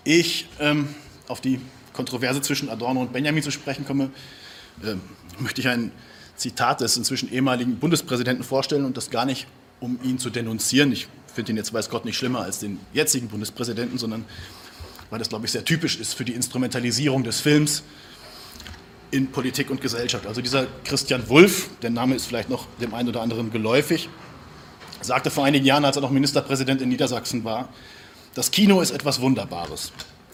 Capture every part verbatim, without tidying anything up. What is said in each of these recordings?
ich ähm, auf die Kontroverse zwischen Adorno und Benjamin zu sprechen komme, äh, möchte ich ein Zitat des inzwischen ehemaligen Bundespräsidenten vorstellen und das gar nicht, um ihn zu denunzieren. Ich finde ihn jetzt, weiß Gott, nicht schlimmer als den jetzigen Bundespräsidenten, sondern weil das, glaube ich, sehr typisch ist für die Instrumentalisierung des Films in Politik und Gesellschaft. Also dieser Christian Wulff, der Name ist vielleicht noch dem einen oder anderen geläufig, sagte vor einigen Jahren, als er noch Ministerpräsident in Niedersachsen war, das Kino ist etwas Wunderbares.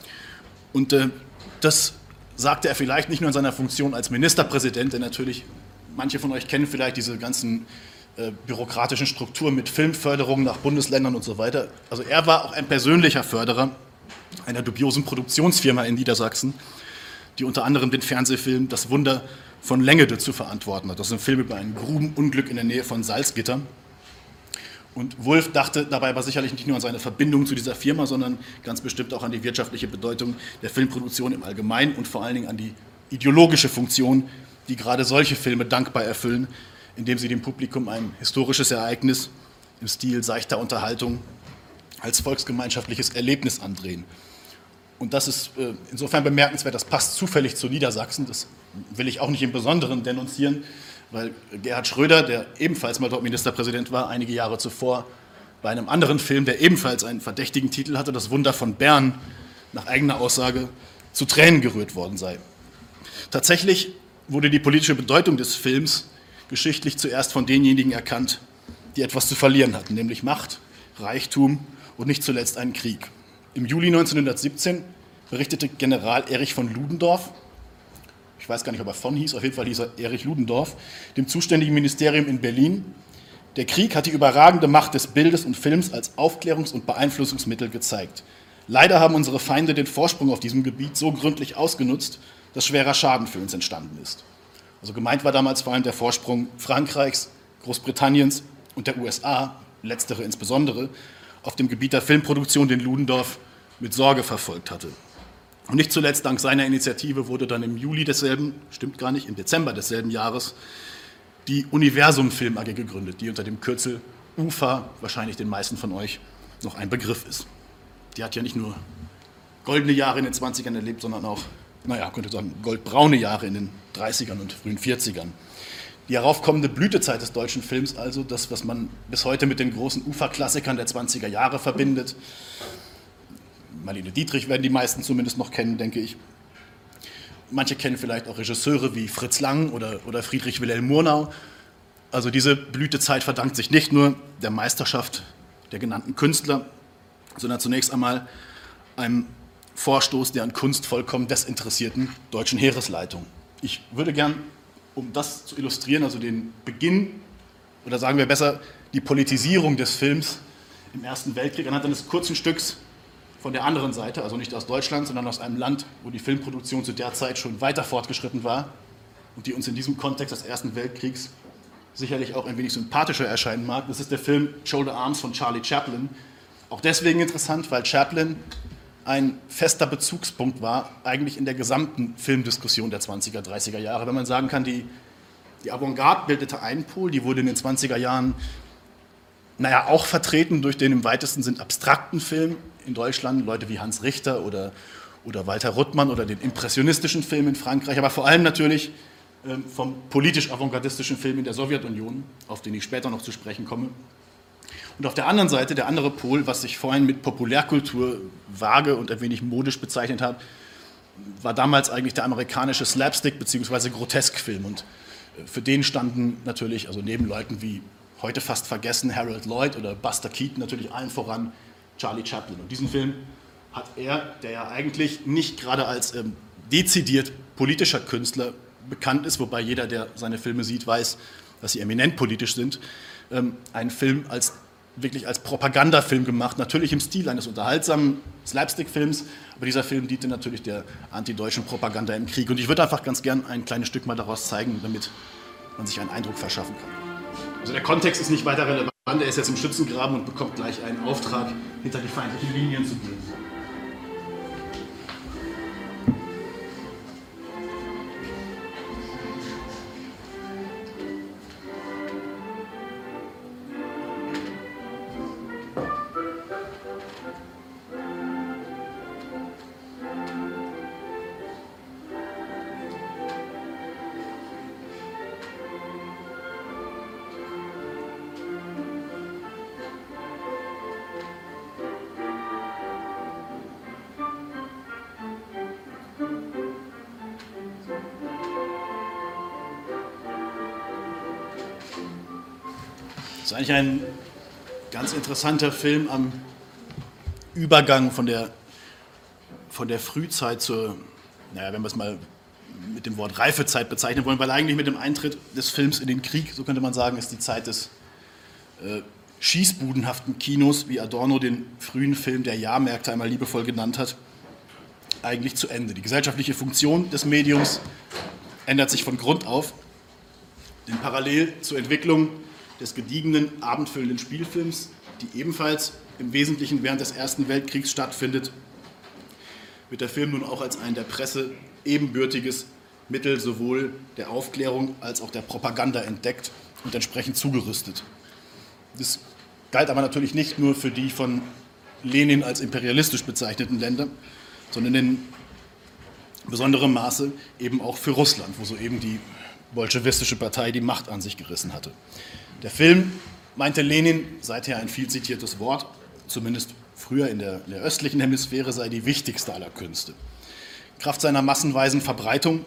Und äh, das sagte er vielleicht nicht nur in seiner Funktion als Ministerpräsident, denn natürlich, manche von euch kennen vielleicht diese ganzen äh, bürokratischen Strukturen mit Filmförderung nach Bundesländern und so weiter. Also er war auch ein persönlicher Förderer einer dubiosen Produktionsfirma in Niedersachsen, die unter anderem den Fernsehfilm Das Wunder von Längede zu verantworten hat. Das ist ein Film über ein Grubenunglück in der Nähe von Salzgitter. Und Wulff dachte dabei aber sicherlich nicht nur an seine Verbindung zu dieser Firma, sondern ganz bestimmt auch an die wirtschaftliche Bedeutung der Filmproduktion im Allgemeinen und vor allen Dingen an die ideologische Funktion, die gerade solche Filme dankbar erfüllen, indem sie dem Publikum ein historisches Ereignis im Stil seichter Unterhaltung als volksgemeinschaftliches Erlebnis andrehen. Und das ist äh, insofern bemerkenswert, das passt zufällig zu Niedersachsen, das will ich auch nicht im Besonderen denunzieren, weil Gerhard Schröder, der ebenfalls mal dort Ministerpräsident war, einige Jahre zuvor bei einem anderen Film, der ebenfalls einen verdächtigen Titel hatte, Das Wunder von Bern, nach eigener Aussage zu Tränen gerührt worden sei. Tatsächlich wurde die politische Bedeutung des Films geschichtlich zuerst von denjenigen erkannt, die etwas zu verlieren hatten, nämlich Macht, Reichtum und nicht zuletzt einen Krieg. Im Juli neunzehnhundertsiebzehn berichtete General Erich von Ludendorff, ich weiß gar nicht, ob er von hieß, auf jeden Fall hieß er Erich Ludendorff, dem zuständigen Ministerium in Berlin, der Krieg hat die überragende Macht des Bildes und Films als Aufklärungs- und Beeinflussungsmittel gezeigt. Leider haben unsere Feinde den Vorsprung auf diesem Gebiet so gründlich ausgenutzt, dass schwerer Schaden für uns entstanden ist. Also gemeint war damals vor allem der Vorsprung Frankreichs, Großbritanniens und der U S A, letztere insbesondere, auf dem Gebiet der Filmproduktion, den Ludendorff mit Sorge verfolgt hatte. Und nicht zuletzt dank seiner Initiative wurde dann im Juli desselben, stimmt gar nicht, im Dezember desselben Jahres, die Universum Film A G gegründet, die unter dem Kürzel U F A wahrscheinlich den meisten von euch noch ein Begriff ist. Die hat ja nicht nur goldene Jahre in den zwanzigern erlebt, sondern auch, naja, könnte sagen, goldbraune Jahre in den dreißigern und frühen vierzigern. Die heraufkommende Blütezeit des deutschen Films also, das, was man bis heute mit den großen U F A-Klassikern der zwanziger Jahre verbindet. Marlene Dietrich werden die meisten zumindest noch kennen, denke ich. Manche kennen vielleicht auch Regisseure wie Fritz Lang oder, oder Friedrich Wilhelm Murnau. Also diese Blütezeit verdankt sich nicht nur der Meisterschaft der genannten Künstler, sondern zunächst einmal einem Vorstoß der an Kunst vollkommen desinteressierten deutschen Heeresleitung. Ich würde gern, um das zu illustrieren, also den Beginn, oder sagen wir besser, die Politisierung des Films im Ersten Weltkrieg anhand eines kurzen Stücks von der anderen Seite, also nicht aus Deutschland, sondern aus einem Land, wo die Filmproduktion zu der Zeit schon weiter fortgeschritten war und die uns in diesem Kontext des Ersten Weltkriegs sicherlich auch ein wenig sympathischer erscheinen mag. Das ist der Film Shoulder Arms von Charlie Chaplin. Auch deswegen interessant, weil Chaplin ein fester Bezugspunkt war, eigentlich in der gesamten Filmdiskussion der zwanziger, dreißiger Jahre. Wenn man sagen kann, die, die Avantgarde bildete einen Pol, die wurde in den zwanziger Jahren, naja, auch vertreten durch den im weitesten Sinn abstrakten Film in Deutschland, Leute wie Hans Richter oder, oder Walter Ruttmann oder den impressionistischen Film in Frankreich, aber vor allem natürlich äh, vom politisch-avantgardistischen Film in der Sowjetunion, auf den ich später noch zu sprechen komme. Und auf der anderen Seite, der andere Pol, was ich vorhin mit Populärkultur vage und ein wenig modisch bezeichnet habe, war damals eigentlich der amerikanische Slapstick- bzw. Groteskfilm. Und für den standen natürlich, also neben Leuten wie heute fast vergessen Harold Lloyd oder Buster Keaton, natürlich allen voran Charlie Chaplin. Und diesen Film hat er, der ja eigentlich nicht gerade als ähm, dezidiert politischer Künstler bekannt ist, wobei jeder, der seine Filme sieht, weiß, dass sie eminent politisch sind, ähm, einen Film als wirklich als Propagandafilm gemacht, natürlich im Stil eines unterhaltsamen Slapstick-Films, aber dieser Film diente natürlich der antideutschen Propaganda im Krieg. Und ich würde einfach ganz gern ein kleines Stück mal daraus zeigen, damit man sich einen Eindruck verschaffen kann. Also der Kontext ist nicht weiter relevant, er ist jetzt im Schützengraben und bekommt gleich einen Auftrag, hinter die feindlichen Linien zu gehen. ist eigentlich ein ganz interessanter Film am Übergang von der, von der Frühzeit zur, naja, wenn wir es mal mit dem Wort Reifezeit bezeichnen wollen, weil eigentlich mit dem Eintritt des Films in den Krieg, so könnte man sagen, ist die Zeit des äh, schießbudenhaften Kinos, wie Adorno den frühen Film der Jahrmärkte einmal liebevoll genannt hat, eigentlich zu Ende. Die gesellschaftliche Funktion des Mediums ändert sich von Grund auf, denn parallel zur Entwicklung des gediegenen, abendfüllenden Spielfilms, die ebenfalls im Wesentlichen während des Ersten Weltkriegs stattfindet, wird der Film nun auch als ein der Presse ebenbürtiges Mittel sowohl der Aufklärung als auch der Propaganda entdeckt und entsprechend zugerüstet. Das galt aber natürlich nicht nur für die von Lenin als imperialistisch bezeichneten Länder, sondern in besonderem Maße eben auch für Russland, wo soeben die bolschewistische Partei die Macht an sich gerissen hatte. Der Film, meinte Lenin, seither ein viel zitiertes Wort, zumindest früher in der, in der östlichen Hemisphäre, sei die wichtigste aller Künste. Kraft seiner massenweisen Verbreitung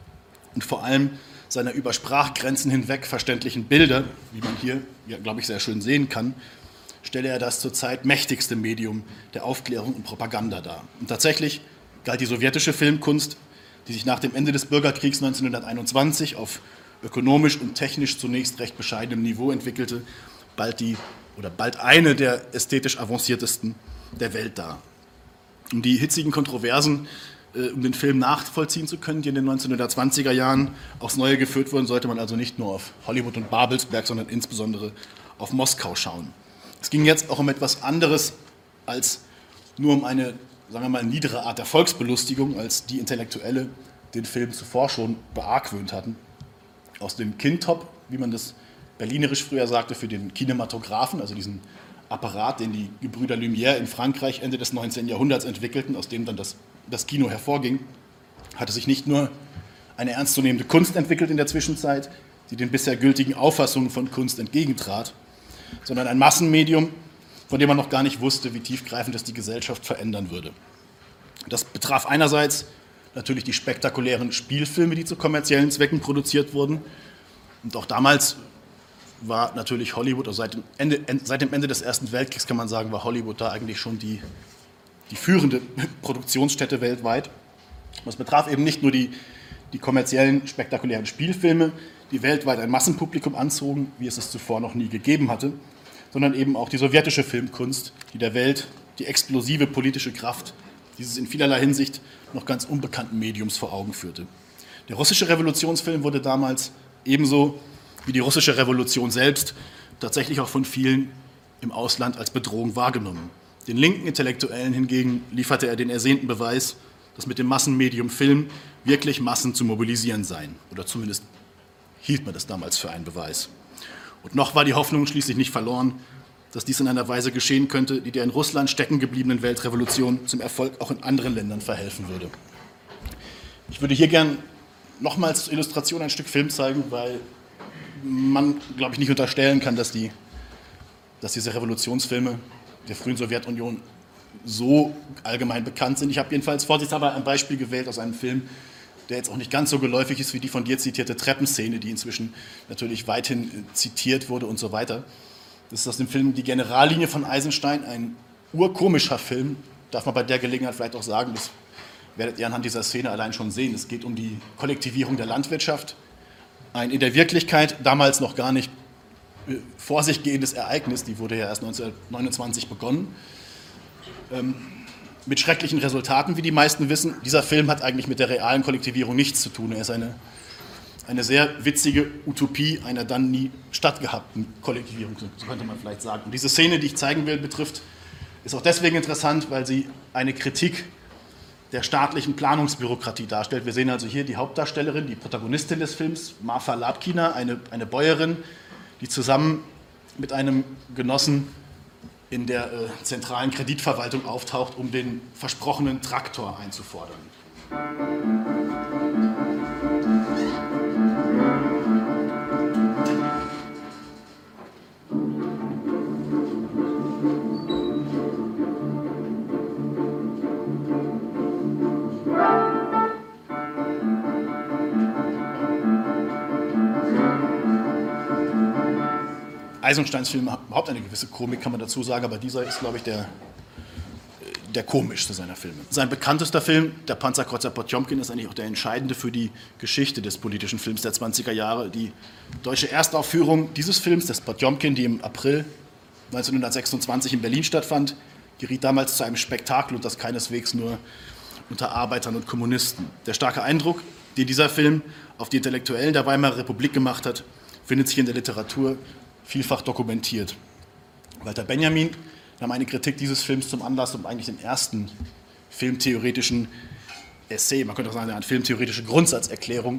und vor allem seiner über Sprachgrenzen hinweg verständlichen Bilder, wie man hier, ja, glaube ich, sehr schön sehen kann, stelle er das zurzeit mächtigste Medium der Aufklärung und Propaganda dar. Und tatsächlich galt die sowjetische Filmkunst, die sich nach dem Ende des Bürgerkriegs neunzehnhunderteinundzwanzig auf ökonomisch und technisch zunächst recht bescheidenem Niveau entwickelte, bald die oder bald eine der ästhetisch avanciertesten der Welt dar. Um die hitzigen Kontroversen äh, um den Film nachvollziehen zu können, die in den neunzehnhundertzwanziger Jahren aufs Neue geführt wurden, sollte man also nicht nur auf Hollywood und Babelsberg, sondern insbesondere auf Moskau schauen. Es ging jetzt auch um etwas anderes als nur um eine, sagen wir mal, niedere Art der Volksbelustigung, als die Intellektuelle den Film zuvor schon beargwöhnt hatten. Aus dem Kintop, wie man das berlinerisch früher sagte, für den Kinematographen, also diesen Apparat, den die Gebrüder Lumière in Frankreich Ende des neunzehnten Jahrhunderts entwickelten, aus dem dann das, das Kino hervorging, hatte sich nicht nur eine ernstzunehmende Kunst entwickelt in der Zwischenzeit, die den bisher gültigen Auffassungen von Kunst entgegentrat, sondern ein Massenmedium, von dem man noch gar nicht wusste, wie tiefgreifend es die Gesellschaft verändern würde. Das betraf einerseits natürlich die spektakulären Spielfilme, die zu kommerziellen Zwecken produziert wurden. Und auch damals war natürlich Hollywood, also seit dem Ende, seit dem Ende des Ersten Weltkriegs kann man sagen, war Hollywood da eigentlich schon die, die führende Produktionsstätte weltweit. Das betraf eben nicht nur die, die kommerziellen, spektakulären Spielfilme, die weltweit ein Massenpublikum anzogen, wie es es zuvor noch nie gegeben hatte, sondern eben auch die sowjetische Filmkunst, die der Welt die explosive politische Kraft dieses in vielerlei Hinsicht noch ganz unbekannten Mediums vor Augen führte. Der russische Revolutionsfilm wurde damals ebenso wie die russische Revolution selbst tatsächlich auch von vielen im Ausland als Bedrohung wahrgenommen. Den linken Intellektuellen hingegen lieferte er den ersehnten Beweis, dass mit dem Massenmedium Film wirklich Massen zu mobilisieren seien. Oder zumindest hielt man das damals für einen Beweis. Und noch war die Hoffnung schließlich nicht verloren, dass dies in einer Weise geschehen könnte, die der in Russland stecken gebliebenen Weltrevolution zum Erfolg auch in anderen Ländern verhelfen würde. Ich würde hier gern nochmals zur Illustration ein Stück Film zeigen, weil man, glaube ich, nicht unterstellen kann, dass, die, dass diese Revolutionsfilme der frühen Sowjetunion so allgemein bekannt sind. Ich habe jedenfalls vorsichtshalber ein Beispiel gewählt aus einem Film, der jetzt auch nicht ganz so geläufig ist wie die von dir zitierte Treppenszene, die inzwischen natürlich weithin zitiert wurde und so weiter. Das ist aus dem Film Die Generallinie von Eisenstein, ein urkomischer Film, darf man bei der Gelegenheit vielleicht auch sagen, das werdet ihr anhand dieser Szene allein schon sehen. Es geht um die Kollektivierung der Landwirtschaft, ein in der Wirklichkeit damals noch gar nicht vor sich gehendes Ereignis, die wurde ja erst neunzehnhundertneunundzwanzig begonnen, ähm, mit schrecklichen Resultaten, wie die meisten wissen. Dieser Film hat eigentlich mit der realen Kollektivierung nichts zu tun. Er ist eine Eine sehr witzige Utopie einer dann nie stattgehabten Kollektivierung, so könnte man vielleicht sagen. Und diese Szene, die ich zeigen will, betrifft, ist auch deswegen interessant, weil sie eine Kritik der staatlichen Planungsbürokratie darstellt. Wir sehen also hier die Hauptdarstellerin, die Protagonistin des Films, Marfa Lapkina, eine, eine Bäuerin, die zusammen mit einem Genossen in der äh, zentralen Kreditverwaltung auftaucht, um den versprochenen Traktor einzufordern. Eisensteins Filme haben überhaupt eine gewisse Komik, kann man dazu sagen, aber dieser ist, glaube ich, der, der komischste seiner Filme. Sein bekanntester Film, Der Panzerkreuzer Potjomkin, ist eigentlich auch der entscheidende für die Geschichte des politischen Films der zwanziger Jahre. Die deutsche Erstaufführung dieses Films, des Potjomkin, die im April neunzehnhundertsechsundzwanzig in Berlin stattfand, geriet damals zu einem Spektakel und das keineswegs nur unter Arbeitern und Kommunisten. Der starke Eindruck, den dieser Film auf die Intellektuellen der Weimarer Republik gemacht hat, findet sich in der Literatur vielfach dokumentiert. Walter Benjamin nahm eine Kritik dieses Films zum Anlass, um eigentlich den ersten filmtheoretischen Essay, man könnte auch sagen, eine filmtheoretische Grundsatzerklärung,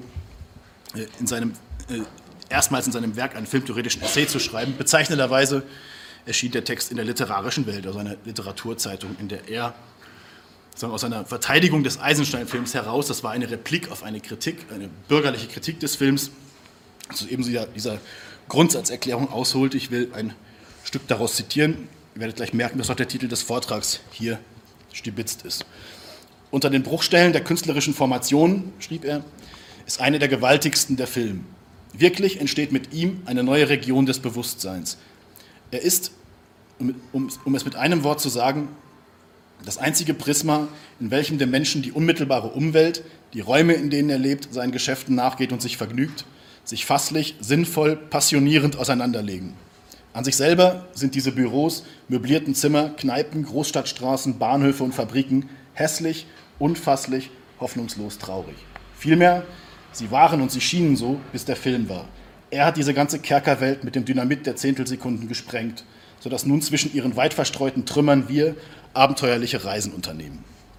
in seinem, äh, erstmals in seinem Werk einen filmtheoretischen Essay zu schreiben. Bezeichnenderweise erschien der Text in der Literarischen Welt, also einer Literaturzeitung, in der er sagen, aus einer Verteidigung des Eisenstein-Films heraus, das war eine Replik auf eine Kritik, eine bürgerliche Kritik des Films, also eben dieser, dieser Grundsatzerklärung ausholt. Ich will ein Stück daraus zitieren. Ihr werdet gleich merken, dass auch der Titel des Vortrags hier stibitzt ist. Unter den Bruchstellen der künstlerischen Formation, schrieb er, ist eine der gewaltigsten der Film. Wirklich entsteht mit ihm eine neue Region des Bewusstseins. Er ist, um, um, um es mit einem Wort zu sagen, das einzige Prisma, in welchem dem Menschen die unmittelbare Umwelt, die Räume, in denen er lebt, seinen Geschäften nachgeht und sich vergnügt, sich fasslich, sinnvoll, passionierend auseinanderlegen. An sich selber sind diese Büros, möblierten Zimmer, Kneipen, Großstadtstraßen, Bahnhöfe und Fabriken hässlich, unfasslich, hoffnungslos traurig. Vielmehr, sie waren und sie schienen so, bis der Film war. Er hat diese ganze Kerkerwelt mit dem Dynamit der Zehntelsekunden gesprengt, sodass nun zwischen ihren weit verstreuten Trümmern wir abenteuerliche Reisen unternehmen.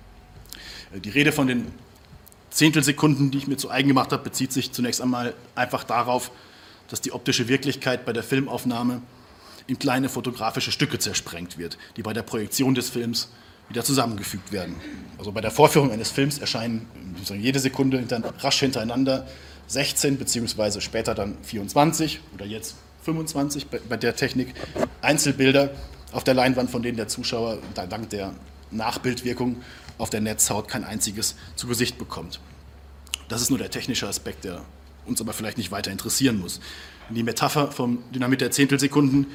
Die Rede von den Zehntelsekunden, die ich mir zu eigen gemacht habe, bezieht sich zunächst einmal einfach darauf, dass die optische Wirklichkeit bei der Filmaufnahme in kleine fotografische Stücke zersprengt wird, die bei der Projektion des Films wieder zusammengefügt werden. Also bei der Vorführung eines Films erscheinen jede Sekunde hinter, rasch hintereinander sechzehn beziehungsweise später dann vierundzwanzig oder jetzt fünfundzwanzig bei, bei der Technik Einzelbilder auf der Leinwand, von denen der Zuschauer dank der Nachbildwirkung auf der Netzhaut kein einziges zu Gesicht bekommt. Das ist nur der technische Aspekt, der uns aber vielleicht nicht weiter interessieren muss. Die Metapher vom Dynamit der Zehntelsekunden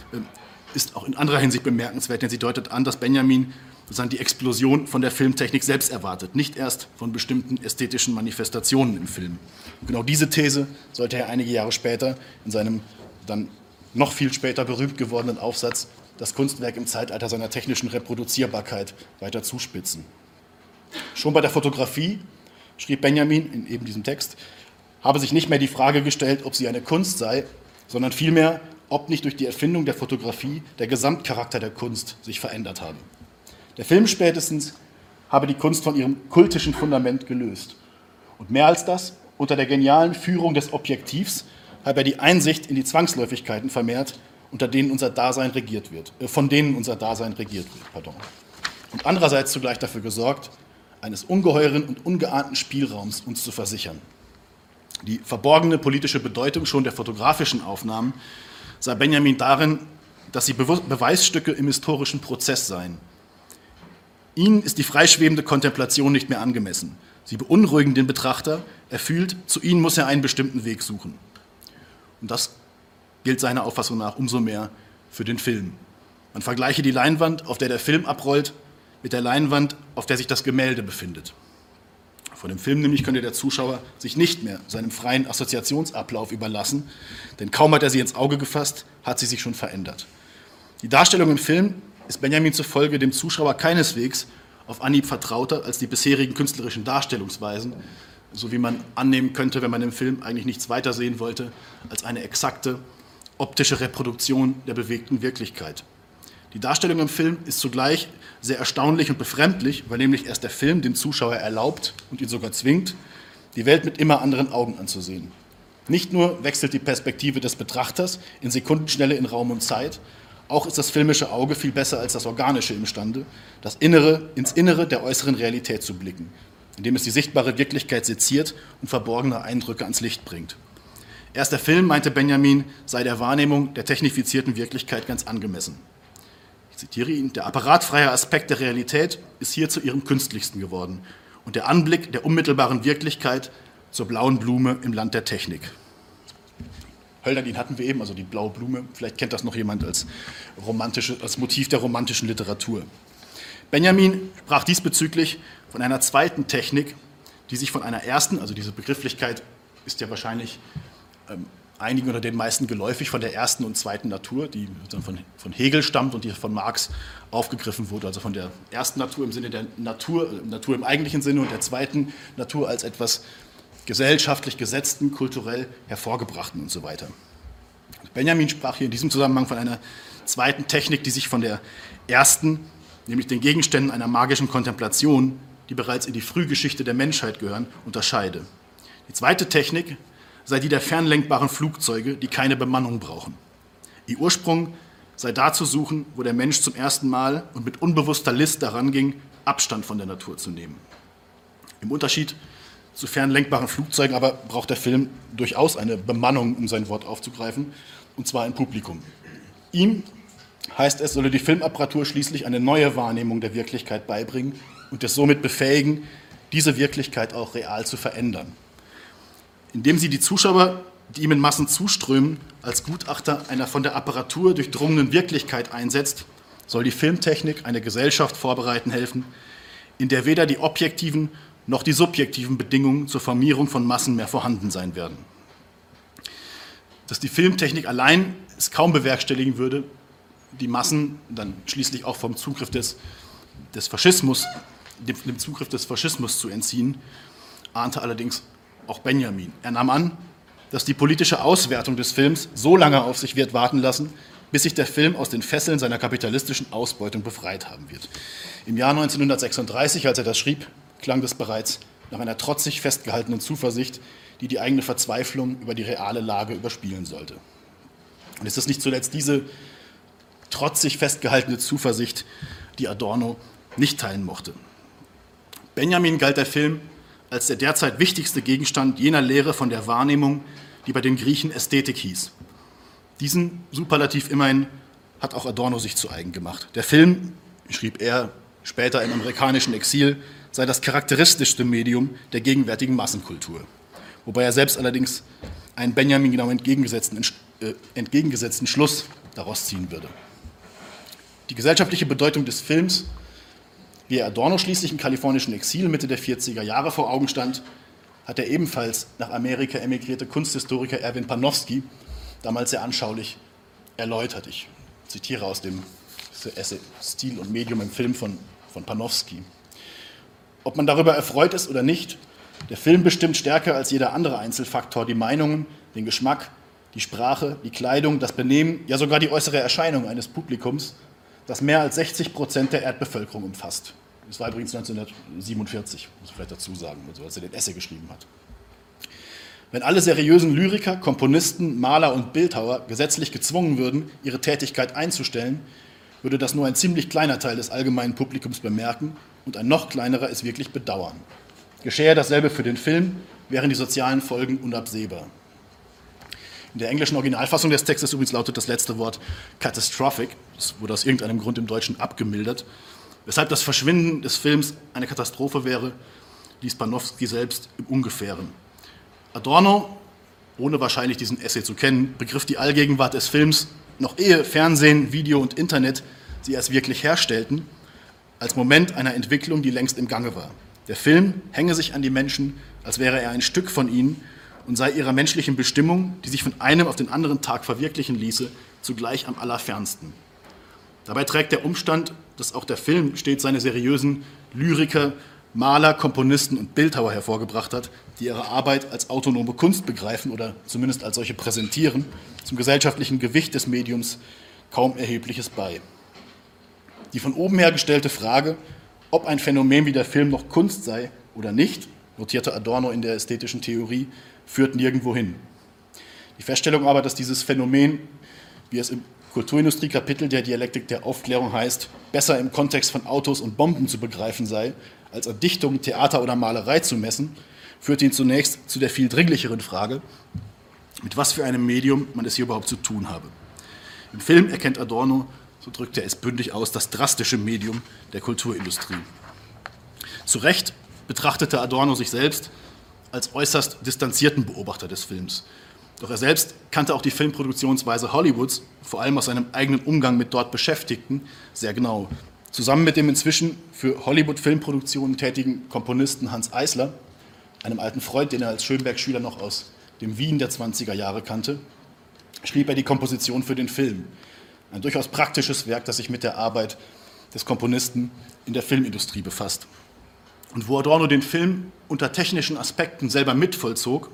ist auch in anderer Hinsicht bemerkenswert, denn sie deutet an, dass Benjamin sozusagen die Explosion von der Filmtechnik selbst erwartet, nicht erst von bestimmten ästhetischen Manifestationen im Film. Und genau diese These sollte er einige Jahre später in seinem dann noch viel später berühmt gewordenen Aufsatz Das Kunstwerk im Zeitalter seiner technischen Reproduzierbarkeit weiter zuspitzen. Schon bei der Fotografie, schrieb Benjamin in eben diesem Text, habe sich nicht mehr die Frage gestellt, ob sie eine Kunst sei, sondern vielmehr, ob nicht durch die Erfindung der Fotografie der Gesamtcharakter der Kunst sich verändert habe. Der Film spätestens habe die Kunst von ihrem kultischen Fundament gelöst. Und mehr als das, unter der genialen Führung des Objektivs habe er die Einsicht in die Zwangsläufigkeiten vermehrt, unter denen unser Dasein regiert wird, äh, von denen unser Dasein regiert wird. Pardon. Und andererseits zugleich dafür gesorgt, eines ungeheuren und ungeahnten Spielraums uns zu versichern. Die verborgene politische Bedeutung schon der fotografischen Aufnahmen sah Benjamin darin, dass sie Be- Beweisstücke im historischen Prozess seien. Ihnen ist die freischwebende Kontemplation nicht mehr angemessen. Sie beunruhigen den Betrachter, er fühlt, zu ihnen muss er einen bestimmten Weg suchen. Und das gilt seiner Auffassung nach umso mehr für den Film. Man vergleiche die Leinwand, auf der der Film abrollt, mit der Leinwand, auf der sich das Gemälde befindet. Von dem Film nämlich könnte der Zuschauer sich nicht mehr seinem freien Assoziationsablauf überlassen, denn kaum hat er sie ins Auge gefasst, hat sie sich schon verändert. Die Darstellung im Film ist Benjamin zufolge dem Zuschauer keineswegs auf Anhieb vertrauter als die bisherigen künstlerischen Darstellungsweisen, so wie man annehmen könnte, wenn man im Film eigentlich nichts weiter sehen wollte, als eine exakte optische Reproduktion der bewegten Wirklichkeit. Die Darstellung im Film ist zugleich sehr erstaunlich und befremdlich, weil nämlich erst der Film dem Zuschauer erlaubt und ihn sogar zwingt, die Welt mit immer anderen Augen anzusehen. Nicht nur wechselt die Perspektive des Betrachters in Sekundenschnelle in Raum und Zeit, auch ist das filmische Auge viel besser als das organische imstande, das Innere ins Innere der äußeren Realität zu blicken, indem es die sichtbare Wirklichkeit seziert und verborgene Eindrücke ans Licht bringt. Erst der Film, meinte Benjamin, sei der Wahrnehmung der technifizierten Wirklichkeit ganz angemessen. Ich zitiere ihn, der apparatfreie Aspekt der Realität ist hier zu ihrem künstlichsten geworden und der Anblick der unmittelbaren Wirklichkeit zur blauen Blume im Land der Technik. Hölderlin hatten wir eben, also die blaue Blume. Vielleicht kennt das noch jemand als, romantische, als Motiv der romantischen Literatur. Benjamin sprach diesbezüglich von einer zweiten Technik, die sich von einer ersten, also diese Begrifflichkeit ist ja wahrscheinlich ähm, einigen oder den meisten geläufig, von der ersten und zweiten Natur, die von, von Hegel stammt und die von Marx aufgegriffen wurde, also von der ersten Natur im Sinne der Natur, Natur im eigentlichen Sinne und der zweiten Natur als etwas gesellschaftlich gesetzten, kulturell hervorgebrachten und so weiter. Benjamin sprach hier in diesem Zusammenhang von einer zweiten Technik, die sich von der ersten, nämlich den Gegenständen einer magischen Kontemplation, die bereits in die Frühgeschichte der Menschheit gehören, unterscheide. Die zweite Technik sei die der fernlenkbaren Flugzeuge, die keine Bemannung brauchen. Ihr Ursprung sei da zu suchen, wo der Mensch zum ersten Mal und mit unbewusster List daran ging, Abstand von der Natur zu nehmen. Im Unterschied zu fernlenkbaren Flugzeugen aber braucht der Film durchaus eine Bemannung, um sein Wort aufzugreifen, und zwar ein Publikum. Ihm, heißt es, solle die Filmapparatur schließlich eine neue Wahrnehmung der Wirklichkeit beibringen und es somit befähigen, diese Wirklichkeit auch real zu verändern. Indem sie die Zuschauer, die ihm in Massen zuströmen, als Gutachter einer von der Apparatur durchdrungenen Wirklichkeit einsetzt, soll die Filmtechnik eine Gesellschaft vorbereiten helfen, in der weder die objektiven noch die subjektiven Bedingungen zur Formierung von Massen mehr vorhanden sein werden. Dass die Filmtechnik allein es kaum bewerkstelligen würde, die Massen dann schließlich auch vom Zugriff des, des Faschismus, dem, dem Zugriff des Faschismus zu entziehen, ahnte allerdings auch Benjamin. Er nahm an, dass die politische Auswertung des Films so lange auf sich wird warten lassen, bis sich der Film aus den Fesseln seiner kapitalistischen Ausbeutung befreit haben wird. Im Jahr neunzehnhundertsechsunddreißig, als er das schrieb, klang das bereits nach einer trotzig festgehaltenen Zuversicht, die die eigene Verzweiflung über die reale Lage überspielen sollte. Und es ist nicht zuletzt diese trotzig festgehaltene Zuversicht, die Adorno nicht teilen mochte. Benjamin galt der Film als der derzeit wichtigste Gegenstand jener Lehre von der Wahrnehmung, die bei den Griechen Ästhetik hieß. Diesen Superlativ immerhin hat auch Adorno sich zu eigen gemacht. Der Film, schrieb er später im amerikanischen Exil, sei das charakteristischste Medium der gegenwärtigen Massenkultur. Wobei er selbst allerdings einen Benjamin genau entgegengesetzten, äh, entgegengesetzten Schluss daraus ziehen würde. Die gesellschaftliche Bedeutung des Films, wie er Adorno schließlich im kalifornischen Exil Mitte der vierziger Jahre vor Augen stand, hat der ebenfalls nach Amerika emigrierte Kunsthistoriker Erwin Panofsky damals sehr anschaulich erläutert. Ich zitiere aus dem Essay Stil und Medium im Film von, von Panofsky. Ob man darüber erfreut ist oder nicht, der Film bestimmt stärker als jeder andere Einzelfaktor die Meinungen, den Geschmack, die Sprache, die Kleidung, das Benehmen, ja sogar die äußere Erscheinung eines Publikums, das mehr als sechzig Prozent der Erdbevölkerung umfasst. Das war übrigens neunzehnhundertsiebenundvierzig, muss ich vielleicht dazu sagen, also als er den Essay geschrieben hat. Wenn alle seriösen Lyriker, Komponisten, Maler und Bildhauer gesetzlich gezwungen würden, ihre Tätigkeit einzustellen, würde das nur ein ziemlich kleiner Teil des allgemeinen Publikums bemerken und ein noch kleinerer es wirklich bedauern. Geschähe dasselbe für den Film, wären die sozialen Folgen unabsehbar. In der englischen Originalfassung des Textes übrigens lautet das letzte Wort catastrophic, das wurde aus irgendeinem Grund im Deutschen abgemildert, weshalb das Verschwinden des Films eine Katastrophe wäre, ließ Panofsky selbst im Ungefähren. Adorno, ohne wahrscheinlich diesen Essay zu kennen, begriff die Allgegenwart des Films, noch ehe Fernsehen, Video und Internet sie erst wirklich herstellten, als Moment einer Entwicklung, die längst im Gange war. Der Film hänge sich an die Menschen, als wäre er ein Stück von ihnen und sei ihrer menschlichen Bestimmung, die sich von einem auf den anderen Tag verwirklichen ließe, zugleich am allerfernsten. Dabei trägt der Umstand, dass auch der Film stets seine seriösen Lyriker, Maler, Komponisten und Bildhauer hervorgebracht hat, die ihre Arbeit als autonome Kunst begreifen oder zumindest als solche präsentieren, zum gesellschaftlichen Gewicht des Mediums kaum Erhebliches bei. Die von oben her gestellte Frage, ob ein Phänomen wie der Film noch Kunst sei oder nicht, notierte Adorno in der ästhetischen Theorie, führt nirgendwo hin. Die Feststellung aber, dass dieses Phänomen, wie es im Kulturindustrie-Kapitel der Dialektik der Aufklärung heißt, besser im Kontext von Autos und Bomben zu begreifen sei, als an Dichtung, Theater oder Malerei zu messen, führt ihn zunächst zu der viel dringlicheren Frage, mit was für einem Medium man es hier überhaupt zu tun habe. Im Film erkennt Adorno, so drückt er es bündig aus, das drastische Medium der Kulturindustrie. Zu Recht betrachtete Adorno sich selbst als äußerst distanzierten Beobachter des Films. Doch er selbst kannte auch die Filmproduktionsweise Hollywoods, vor allem aus seinem eigenen Umgang mit dort Beschäftigten, sehr genau. Zusammen mit dem inzwischen für Hollywood-Filmproduktionen tätigen Komponisten Hanns Eisler, einem alten Freund, den er als Schönberg-Schüler noch aus dem Wien der zwanziger Jahre kannte, schrieb er die Komposition für den Film. Ein durchaus praktisches Werk, das sich mit der Arbeit des Komponisten in der Filmindustrie befasst. Und wo Adorno den Film unter technischen Aspekten selber mitvollzog,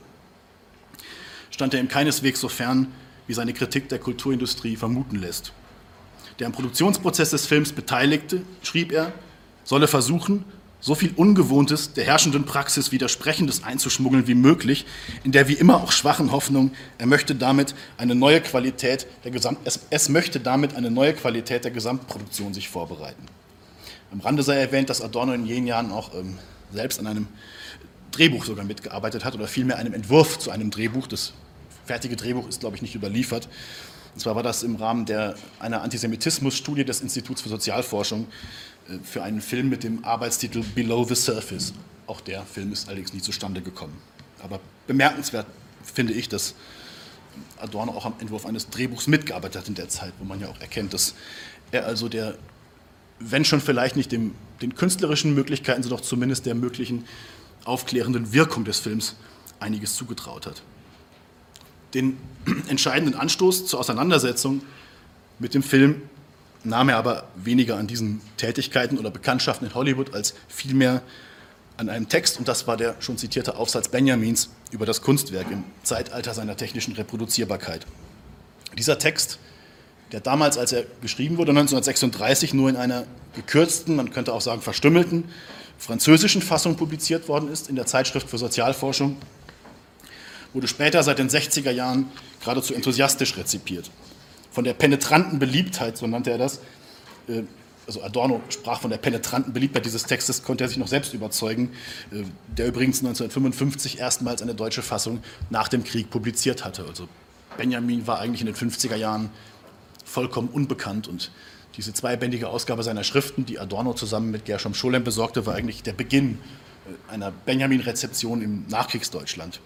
stand er ihm keineswegs so fern, wie seine Kritik der Kulturindustrie vermuten lässt. Der am Produktionsprozess des Films Beteiligte, schrieb er, solle versuchen, so viel Ungewohntes der herrschenden Praxis Widersprechendes einzuschmuggeln wie möglich, in der wie immer auch schwachen Hoffnung, er möchte damit eine neue Qualität der Gesamt, es, es möchte damit eine neue Qualität der Gesamtproduktion sich vorbereiten. Am Rande sei erwähnt, dass Adorno in jenen Jahren auch ähm, selbst an einem Drehbuch sogar mitgearbeitet hat oder vielmehr einem Entwurf zu einem Drehbuch. Das fertige Drehbuch ist, glaube ich, nicht überliefert. Und zwar war das im Rahmen der, einer Antisemitismus-Studie des Instituts für Sozialforschung äh, für einen Film mit dem Arbeitstitel Below the Surface. Auch der Film ist allerdings nie zustande gekommen. Aber bemerkenswert finde ich, dass Adorno auch am Entwurf eines Drehbuchs mitgearbeitet hat in der Zeit, wo man ja auch erkennt, dass er also der, wenn schon vielleicht nicht dem, den künstlerischen Möglichkeiten, so doch zumindest der möglichen aufklärenden Wirkung des Films einiges zugetraut hat. Den entscheidenden Anstoß zur Auseinandersetzung mit dem Film nahm er aber weniger an diesen Tätigkeiten oder Bekanntschaften in Hollywood als vielmehr an einem Text, und das war der schon zitierte Aufsatz Benjamins über das Kunstwerk im Zeitalter seiner technischen Reproduzierbarkeit. Dieser Text, der damals, als er geschrieben wurde, neunzehnhundertsechsunddreißig, nur in einer gekürzten, man könnte auch sagen verstümmelten, französischen Fassung publiziert worden ist, in der Zeitschrift für Sozialforschung, wurde später seit den sechziger Jahren geradezu enthusiastisch rezipiert. Von der penetranten Beliebtheit, so nannte er das, also Adorno sprach von der penetranten Beliebtheit dieses Textes, konnte er sich noch selbst überzeugen, der übrigens neunzehnhundertfünfundfünfzig erstmals eine deutsche Fassung nach dem Krieg publiziert hatte. Also Benjamin war eigentlich in den fünfziger Jahren vollkommen unbekannt und diese zweibändige Ausgabe seiner Schriften, die Adorno zusammen mit Gershom Scholem besorgte, war eigentlich der Beginn einer Benjamin-Rezeption im Nachkriegsdeutschland.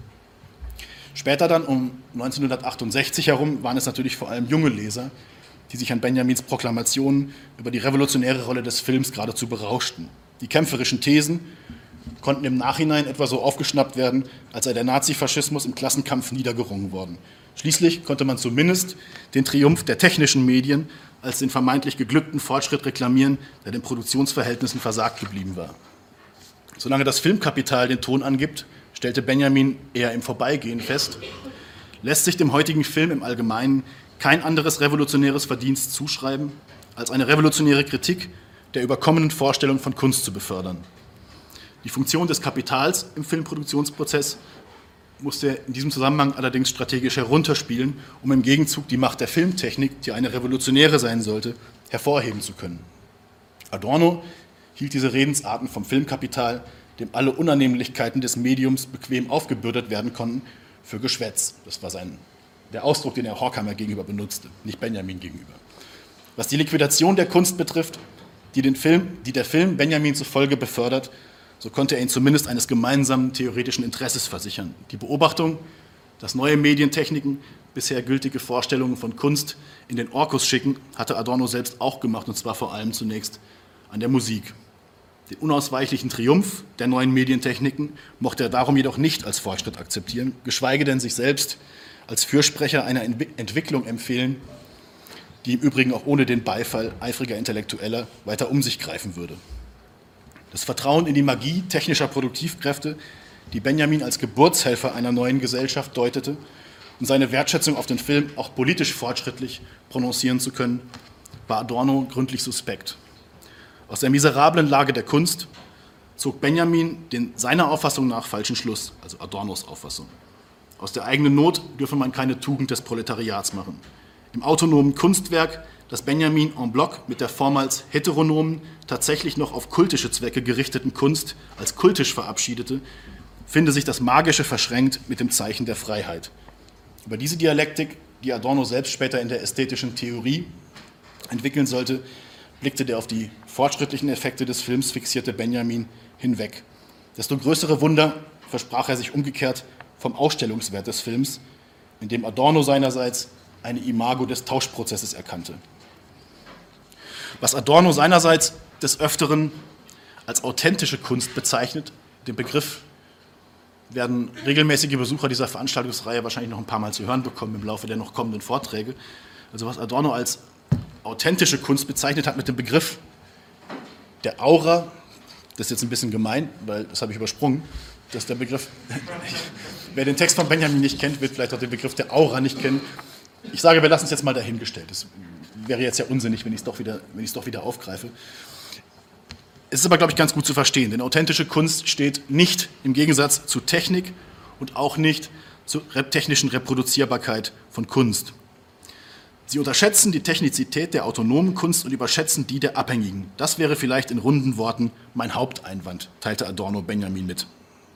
Später dann, um neunzehnhundertachtundsechzig herum, waren es natürlich vor allem junge Leser, die sich an Benjamins Proklamationen über die revolutionäre Rolle des Films geradezu berauschten. Die kämpferischen Thesen konnten im Nachhinein etwa so aufgeschnappt werden, als sei der Nazifaschismus im Klassenkampf niedergerungen worden. Schließlich konnte man zumindest den Triumph der technischen Medien als den vermeintlich geglückten Fortschritt reklamieren, der den Produktionsverhältnissen versagt geblieben war. Solange das Filmkapital den Ton angibt, stellte Benjamin eher im Vorbeigehen fest, lässt sich dem heutigen Film im Allgemeinen kein anderes revolutionäres Verdienst zuschreiben, als eine revolutionäre Kritik der überkommenen Vorstellung von Kunst zu befördern. Die Funktion des Kapitals im Filmproduktionsprozess musste er in diesem Zusammenhang allerdings strategisch herunterspielen, um im Gegenzug die Macht der Filmtechnik, die eine revolutionäre sein sollte, hervorheben zu können. Adorno hielt diese Redensarten vom Filmkapital, dem alle Unannehmlichkeiten des Mediums bequem aufgebürdet werden konnten, für Geschwätz. Das war sein, der Ausdruck, den er Horkheimer gegenüber benutzte, nicht Benjamin gegenüber. Was die Liquidation der Kunst betrifft, die, den Film, die der Film Benjamin zufolge befördert, so konnte er ihn zumindest eines gemeinsamen theoretischen Interesses versichern. Die Beobachtung, dass neue Medientechniken bisher gültige Vorstellungen von Kunst in den Orkus schicken, hatte Adorno selbst auch gemacht, und zwar vor allem zunächst an der Musik. Den unausweichlichen Triumph der neuen Medientechniken mochte er darum jedoch nicht als Fortschritt akzeptieren, geschweige denn sich selbst als Fürsprecher einer Entwicklung empfehlen, die im Übrigen auch ohne den Beifall eifriger Intellektueller weiter um sich greifen würde. Das Vertrauen in die Magie technischer Produktivkräfte, die Benjamin als Geburtshelfer einer neuen Gesellschaft deutete, um seine Wertschätzung auf den Film auch politisch fortschrittlich prononcieren zu können, war Adorno gründlich suspekt. Aus der miserablen Lage der Kunst zog Benjamin den seiner Auffassung nach falschen Schluss, also Adornos Auffassung. Aus der eigenen Not dürfe man keine Tugend des Proletariats machen. Im autonomen Kunstwerk, das Benjamin en bloc mit der vormals heteronomen, tatsächlich noch auf kultische Zwecke gerichteten Kunst als kultisch verabschiedete, finde sich das Magische verschränkt mit dem Zeichen der Freiheit. Über diese Dialektik, die Adorno selbst später in der ästhetischen Theorie entwickeln sollte, blickte der auf die fortschrittlichen Effekte des Films fixierte Benjamin hinweg. Desto größere Wunder versprach er sich umgekehrt vom Ausstellungswert des Films, in dem Adorno seinerseits eine Imago des Tauschprozesses erkannte. Was Adorno seinerseits des Öfteren als authentische Kunst bezeichnet, den Begriff werden regelmäßige Besucher dieser Veranstaltungsreihe wahrscheinlich noch ein paar Mal zu hören bekommen im Laufe der noch kommenden Vorträge. Also was Adorno als authentische Kunst bezeichnet hat mit dem Begriff der Aura, das ist jetzt ein bisschen gemein, weil das habe ich übersprungen, dass der Begriff, wer den Text von Benjamin nicht kennt, wird vielleicht auch den Begriff der Aura nicht kennen. Ich sage, wir lassen es jetzt mal dahingestellt. Das wäre jetzt ja unsinnig, wenn ich es doch wieder, wenn ich es doch wieder aufgreife. Es ist aber, glaube ich, ganz gut zu verstehen, denn authentische Kunst steht nicht im Gegensatz zu Technik und auch nicht zur technischen Reproduzierbarkeit von Kunst. Sie unterschätzen die Technizität der autonomen Kunst und überschätzen die der abhängigen. Das wäre vielleicht in runden Worten mein Haupteinwand, teilte Adorno Benjamin mit.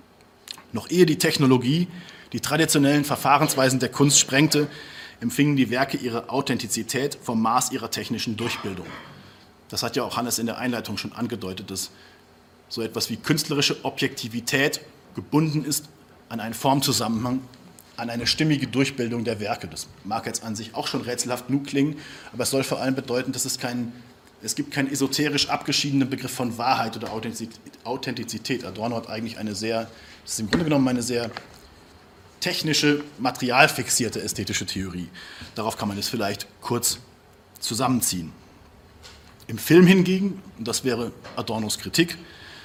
Noch ehe die Technologie die traditionellen Verfahrensweisen der Kunst sprengte, empfingen die Werke ihre Authentizität vom Maß ihrer technischen Durchbildung. Das hat ja auch Hannes in der Einleitung schon angedeutet, dass so etwas wie künstlerische Objektivität gebunden ist an einen Formzusammenhang, an eine stimmige Durchbildung der Werke. Das mag jetzt an sich auch schon rätselhaft genug klingen, aber es soll vor allem bedeuten, dass es kein, es gibt keinen esoterisch abgeschiedenen Begriff von Wahrheit oder Authentizität. Adorno hat eigentlich eine sehr, das ist im Grunde genommen eine sehr technische, materialfixierte ästhetische Theorie. Darauf kann man es vielleicht kurz zusammenziehen. Im Film hingegen, und das wäre Adornos Kritik,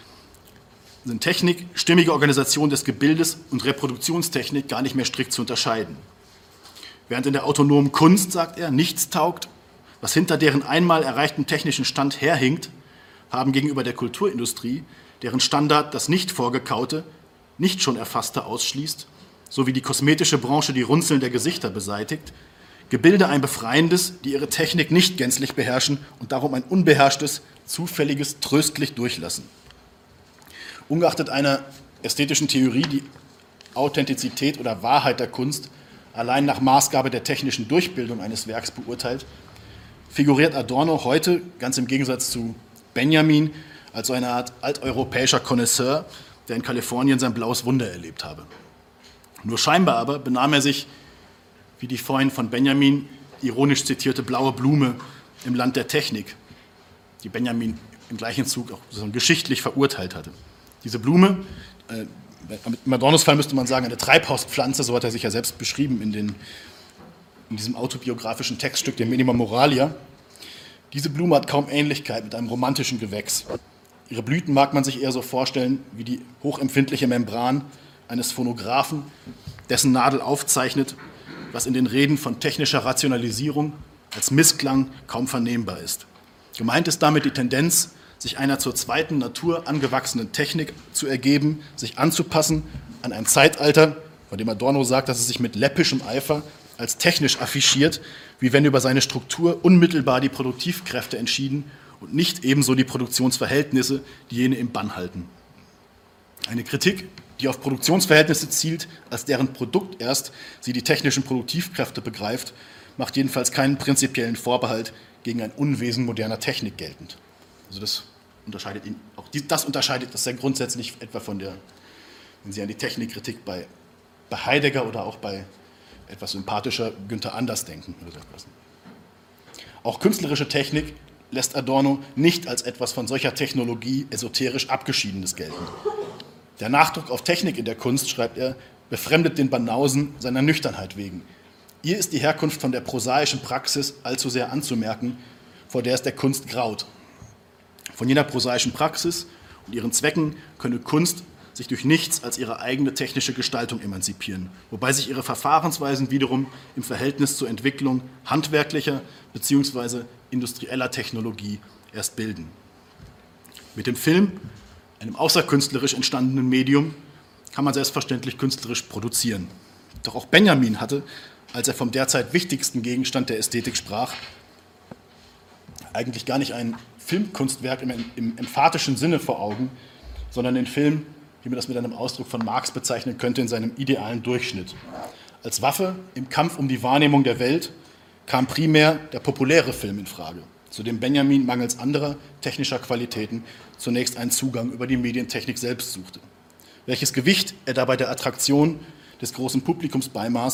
sind Technik, stimmige Organisation des Gebildes und Reproduktionstechnik gar nicht mehr strikt zu unterscheiden. Während in der autonomen Kunst, sagt er, nichts taugt, was hinter deren einmal erreichten technischen Stand herhinkt, haben gegenüber der Kulturindustrie, deren Standard das nicht vorgekaute, nicht schon erfasste ausschließt, so wie die kosmetische Branche die Runzeln der Gesichter beseitigt, Gebilde ein befreiendes, die ihre Technik nicht gänzlich beherrschen und darum ein unbeherrschtes, zufälliges, tröstlich durchlassen. Ungeachtet einer ästhetischen Theorie, die Authentizität oder Wahrheit der Kunst allein nach Maßgabe der technischen Durchbildung eines Werks beurteilt, figuriert Adorno heute, ganz im Gegensatz zu Benjamin, als so eine Art alteuropäischer Connoisseur, der in Kalifornien sein blaues Wunder erlebt habe. Nur scheinbar aber benahm er sich wie die vorhin von Benjamin ironisch zitierte blaue Blume im Land der Technik, die Benjamin im gleichen Zug auch so geschichtlich verurteilt hatte. Diese Blume, äh, im Adornos Fall müsste man sagen, eine Treibhauspflanze, so hat er sich ja selbst beschrieben in, den, in diesem autobiografischen Textstück, dem Minima Moralia. Diese Blume hat kaum Ähnlichkeit mit einem romantischen Gewächs. Ihre Blüten mag man sich eher so vorstellen wie die hochempfindliche Membran eines Phonographen, dessen Nadel aufzeichnet, was in den Reden von technischer Rationalisierung als Missklang kaum vernehmbar ist. Gemeint ist damit die Tendenz, sich einer zur zweiten Natur angewachsenen Technik zu ergeben, sich anzupassen an ein Zeitalter, von dem Adorno sagt, dass es sich mit läppischem Eifer als technisch affichiert, wie wenn über seine Struktur unmittelbar die Produktivkräfte entschieden und nicht ebenso die Produktionsverhältnisse, die jene im Bann halten. Eine Kritik, die auf Produktionsverhältnisse zielt, als deren Produkt erst sie die technischen Produktivkräfte begreift, macht jedenfalls keinen prinzipiellen Vorbehalt gegen ein Unwesen moderner Technik geltend. Also das unterscheidet ihn, auch das unterscheidet das sehr grundsätzlich etwa von der, wenn Sie an die Technikkritik bei, bei Heidegger oder auch bei etwas sympathischer Günther Anders denken. Auch künstlerische Technik lässt Adorno nicht als etwas von solcher Technologie esoterisch Abgeschiedenes gelten. Der Nachdruck auf Technik in der Kunst, schreibt er, befremdet den Banausen seiner Nüchternheit wegen. Ihr ist die Herkunft von der prosaischen Praxis allzu sehr anzumerken, vor der es der Kunst graut. Von jener prosaischen Praxis und ihren Zwecken könne Kunst sich durch nichts als ihre eigene technische Gestaltung emanzipieren, wobei sich ihre Verfahrensweisen wiederum im Verhältnis zur Entwicklung handwerklicher bzw. industrieller Technologie erst bilden. Mit dem Film, einem außerkünstlerisch entstandenen Medium, kann man selbstverständlich künstlerisch produzieren. Doch auch Benjamin hatte, als er vom derzeit wichtigsten Gegenstand der Ästhetik sprach, eigentlich gar nicht ein Filmkunstwerk im, im emphatischen Sinne vor Augen, sondern den Film, wie man das mit einem Ausdruck von Marx bezeichnen könnte, in seinem idealen Durchschnitt. Als Waffe im Kampf um die Wahrnehmung der Welt kam primär der populäre Film in Frage, zu dem Benjamin mangels anderer technischer Qualitäten zunächst einen Zugang über die Medientechnik selbst suchte. Welches Gewicht er dabei der Attraktion des großen Publikums beimaß,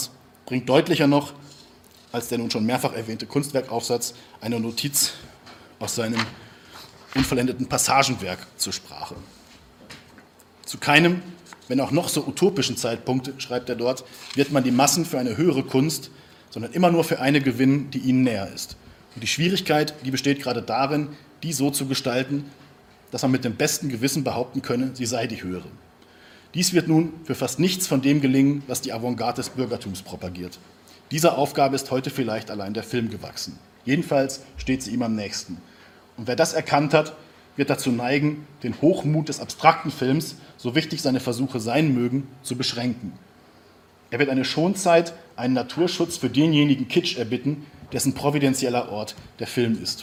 bringt deutlicher noch als der nun schon mehrfach erwähnte Kunstwerkaufsatz eine Notiz aus seinem unvollendeten Passagenwerk zur Sprache. Zu keinem, wenn auch noch so utopischen Zeitpunkt, schreibt er dort, wird man die Massen für eine höhere Kunst, sondern immer nur für eine gewinnen, die ihnen näher ist. Und die Schwierigkeit, die besteht gerade darin, die so zu gestalten, dass man mit dem besten Gewissen behaupten könne, sie sei die höhere. Dies wird nun für fast nichts von dem gelingen, was die Avantgarde des Bürgertums propagiert. Dieser Aufgabe ist heute vielleicht allein der Film gewachsen. Jedenfalls steht sie ihm am nächsten. Und wer das erkannt hat, wird dazu neigen, den Hochmut des abstrakten Films, so wichtig seine Versuche sein mögen, zu beschränken. Er wird eine Schonzeit, einen Naturschutz für denjenigen Kitsch erbitten, dessen providenzieller Ort der Film ist.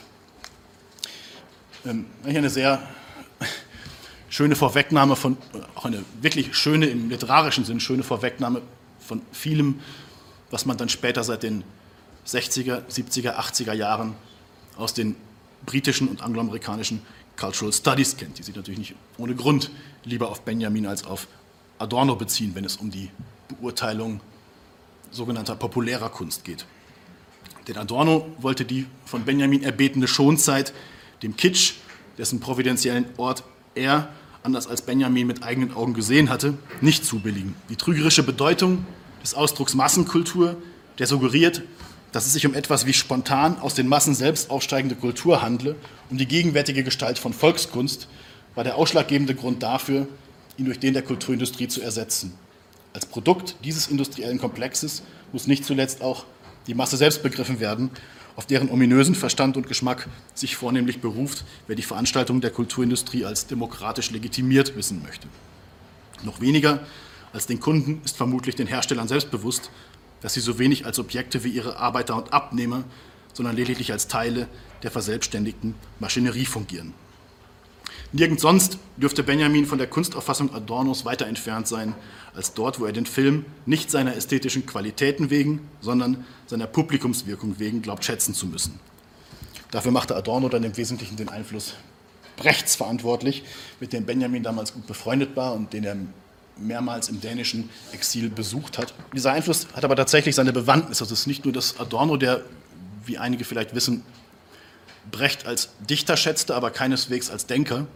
Ähm, eine sehr schöne Vorwegnahme von, auch eine wirklich schöne, im literarischen Sinn, schöne Vorwegnahme von vielem, was man dann später seit den sechziger, siebziger, achtziger Jahren aus den britischen und angloamerikanischen Cultural Studies kennt, die sich natürlich nicht ohne Grund lieber auf Benjamin als auf Adorno beziehen, wenn es um die Beurteilung sogenannter populärer Kunst geht. Denn Adorno wollte die von Benjamin erbetene Schonzeit dem Kitsch, dessen providentiellen Ort er, anders als Benjamin, mit eigenen Augen gesehen hatte, nicht zubilligen. Die trügerische Bedeutung des Ausdrucks Massenkultur, der suggeriert, dass es sich um etwas wie spontan aus den Massen selbst aufsteigende Kultur handle, um die gegenwärtige Gestalt von Volkskunst, war der ausschlaggebende Grund dafür, ihn durch den der Kulturindustrie zu ersetzen. Als Produkt dieses industriellen Komplexes muss nicht zuletzt auch die Masse selbst begriffen werden, auf deren ominösen Verstand und Geschmack sich vornehmlich beruft, wer die Veranstaltung der Kulturindustrie als demokratisch legitimiert wissen möchte. Noch weniger als den Kunden ist vermutlich den Herstellern selbst bewusst, dass sie so wenig als Objekte wie ihre Arbeiter und Abnehmer, sondern lediglich als Teile der verselbstständigten Maschinerie fungieren. Nirgends sonst dürfte Benjamin von der Kunstauffassung Adornos weiter entfernt sein, als dort, wo er den Film nicht seiner ästhetischen Qualitäten wegen, sondern seiner Publikumswirkung wegen glaubt schätzen zu müssen. Dafür machte Adorno dann im Wesentlichen den Einfluss Brechts verantwortlich, mit dem Benjamin damals gut befreundet war und den er mehrmals im dänischen Exil besucht hat. Dieser Einfluss hat aber tatsächlich seine Bewandtnis. Also es ist nicht nur das Adorno, der, wie einige vielleicht wissen, Brecht als Dichter schätzte, aber keineswegs als Denker,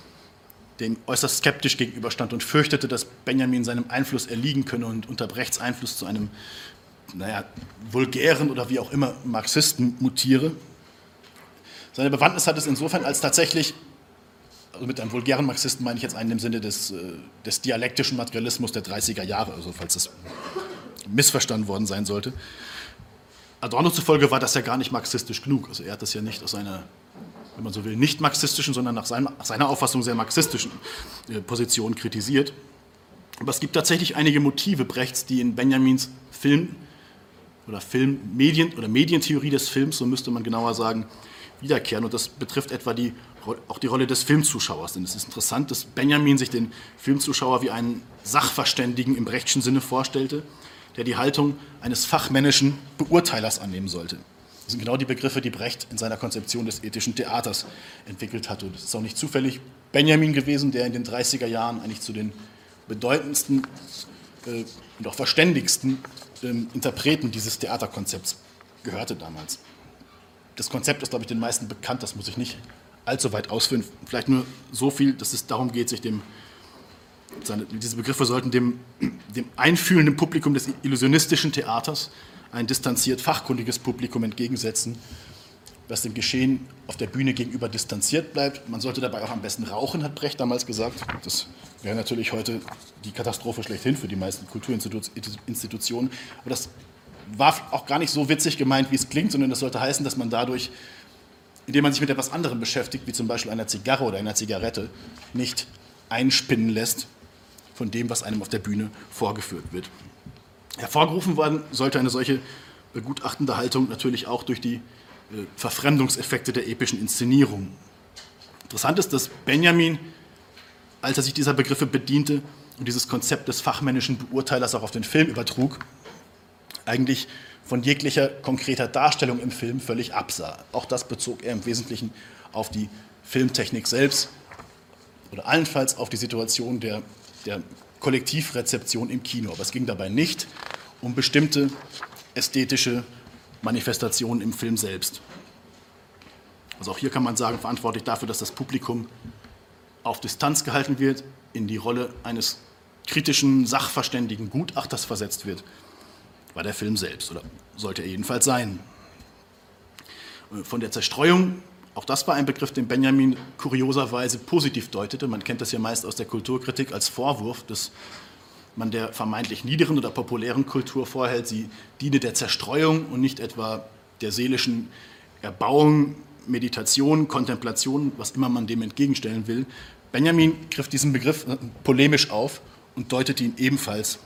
dem äußerst skeptisch gegenüberstand und fürchtete, dass Benjamin seinem Einfluss erliegen könne und unter Brechts Einfluss zu einem, naja, vulgären oder wie auch immer Marxisten mutiere. Seine Bewandtnis hat es insofern, als tatsächlich, also mit einem vulgären Marxisten meine ich jetzt einen im Sinne des, des dialektischen Materialismus der dreißiger Jahre, also falls das missverstanden worden sein sollte. Adorno zufolge war das ja gar nicht marxistisch genug. Also er hat das ja nicht aus einer, wenn man so will, nicht marxistischen, sondern nach seiner, nach seiner Auffassung sehr marxistischen äh, Position kritisiert. Aber es gibt tatsächlich einige Motive Brechts, die in Benjamins Film oder Filmmedien oder Medientheorie des Films, so müsste man genauer sagen, wiederkehren. Und das betrifft etwa die, auch die Rolle des Filmzuschauers. Denn es ist interessant, dass Benjamin sich den Filmzuschauer wie einen Sachverständigen im Brechtschen Sinne vorstellte, der die Haltung eines fachmännischen Beurteilers annehmen sollte. Das sind genau die Begriffe, die Brecht in seiner Konzeption des ethischen Theaters entwickelt hat. Und es ist auch nicht zufällig Benjamin gewesen, der in den dreißiger Jahren eigentlich zu den bedeutendsten äh, und auch verständigsten äh, Interpreten dieses Theaterkonzepts gehörte damals. Das Konzept ist, glaube ich, den meisten bekannt, das muss ich nicht allzu weit ausführen. Vielleicht nur so viel, dass es darum geht, sich dem Seine, diese Begriffe sollten dem, dem einfühlenden Publikum des illusionistischen Theaters ein distanziert fachkundiges Publikum entgegensetzen, das dem Geschehen auf der Bühne gegenüber distanziert bleibt. Man sollte dabei auch am besten rauchen, hat Brecht damals gesagt. Das wäre natürlich heute die Katastrophe schlechthin für die meisten Kulturinstitutionen. Aber das war auch gar nicht so witzig gemeint, wie es klingt, sondern das sollte heißen, dass man dadurch, indem man sich mit etwas anderem beschäftigt, wie zum Beispiel einer Zigarre oder einer Zigarette, nicht einspinnen lässt von dem, was einem auf der Bühne vorgeführt wird. Hervorgerufen worden sollte eine solche begutachtende Haltung natürlich auch durch die äh, Verfremdungseffekte der epischen Inszenierung. Interessant ist, dass Benjamin, als er sich dieser Begriffe bediente und dieses Konzept des fachmännischen Beurteilers auch auf den Film übertrug, eigentlich von jeglicher konkreter Darstellung im Film völlig absah. Auch das bezog er im Wesentlichen auf die Filmtechnik selbst oder allenfalls auf die Situation der, der Kollektivrezeption im Kino. Aber es ging dabei nicht um bestimmte ästhetische Manifestationen im Film selbst. Also auch hier kann man sagen, verantwortlich dafür, dass das Publikum auf Distanz gehalten wird, in die Rolle eines kritischen, sachverständigen Gutachters versetzt wird, war der Film selbst, oder sollte er jedenfalls sein. Von der Zerstreuung, auch das war ein Begriff, den Benjamin kurioserweise positiv deutete. Man kennt das ja meist aus der Kulturkritik als Vorwurf, dass man der vermeintlich niederen oder populären Kultur vorhält, sie diene der Zerstreuung und nicht etwa der seelischen Erbauung, Meditation, Kontemplation, was immer man dem entgegenstellen will. Benjamin griff diesen Begriff polemisch auf und deutete ihn ebenfalls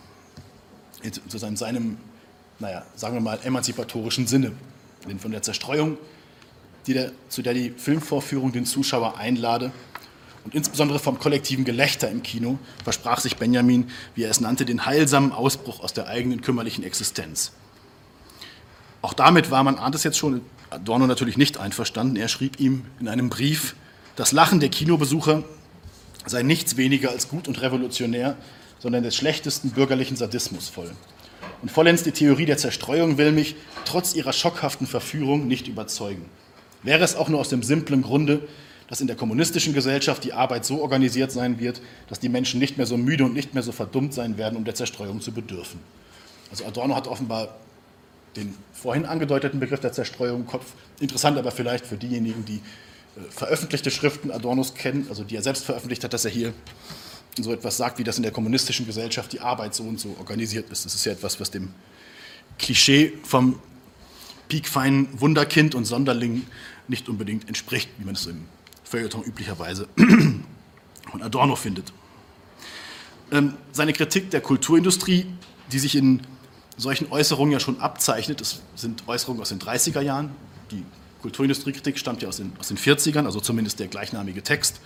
zu seinem, seinem, naja, sagen wir mal, emanzipatorischen Sinne. Denn von der Zerstreuung, die der, zu der die Filmvorführung den Zuschauer einlade, und insbesondere vom kollektiven Gelächter im Kino, versprach sich Benjamin, wie er es nannte, den heilsamen Ausbruch aus der eigenen kümmerlichen Existenz. Auch damit war, man ahnt es jetzt schon, Adorno natürlich nicht einverstanden. Er schrieb ihm in einem Brief, das Lachen der Kinobesucher sei nichts weniger als gut und revolutionär, sondern des schlechtesten bürgerlichen Sadismus voll. Und vollends die Theorie der Zerstreuung will mich, trotz ihrer schockhaften Verführung, nicht überzeugen. Wäre es auch nur aus dem simplen Grunde, dass in der kommunistischen Gesellschaft die Arbeit so organisiert sein wird, dass die Menschen nicht mehr so müde und nicht mehr so verdummt sein werden, um der Zerstreuung zu bedürfen. Also Adorno hat offenbar den vorhin angedeuteten Begriff der Zerstreuung im Kopf. Interessant aber vielleicht für diejenigen, die äh, veröffentlichte Schriften Adornos kennen, also die er selbst veröffentlicht hat, dass er hier so etwas sagt, wie das in der kommunistischen Gesellschaft die Arbeit so und so organisiert ist. Das ist ja etwas, was dem Klischee vom piekfeinen Wunderkind und Sonderling nicht unbedingt entspricht, wie man es im Feuilleton üblicherweise von Adorno findet. Ähm, seine Kritik der Kulturindustrie, die sich in solchen Äußerungen ja schon abzeichnet, das sind Äußerungen aus den dreißiger Jahren, die Kulturindustriekritik stammt ja aus den, aus den vierzigern, also zumindest der gleichnamige Text.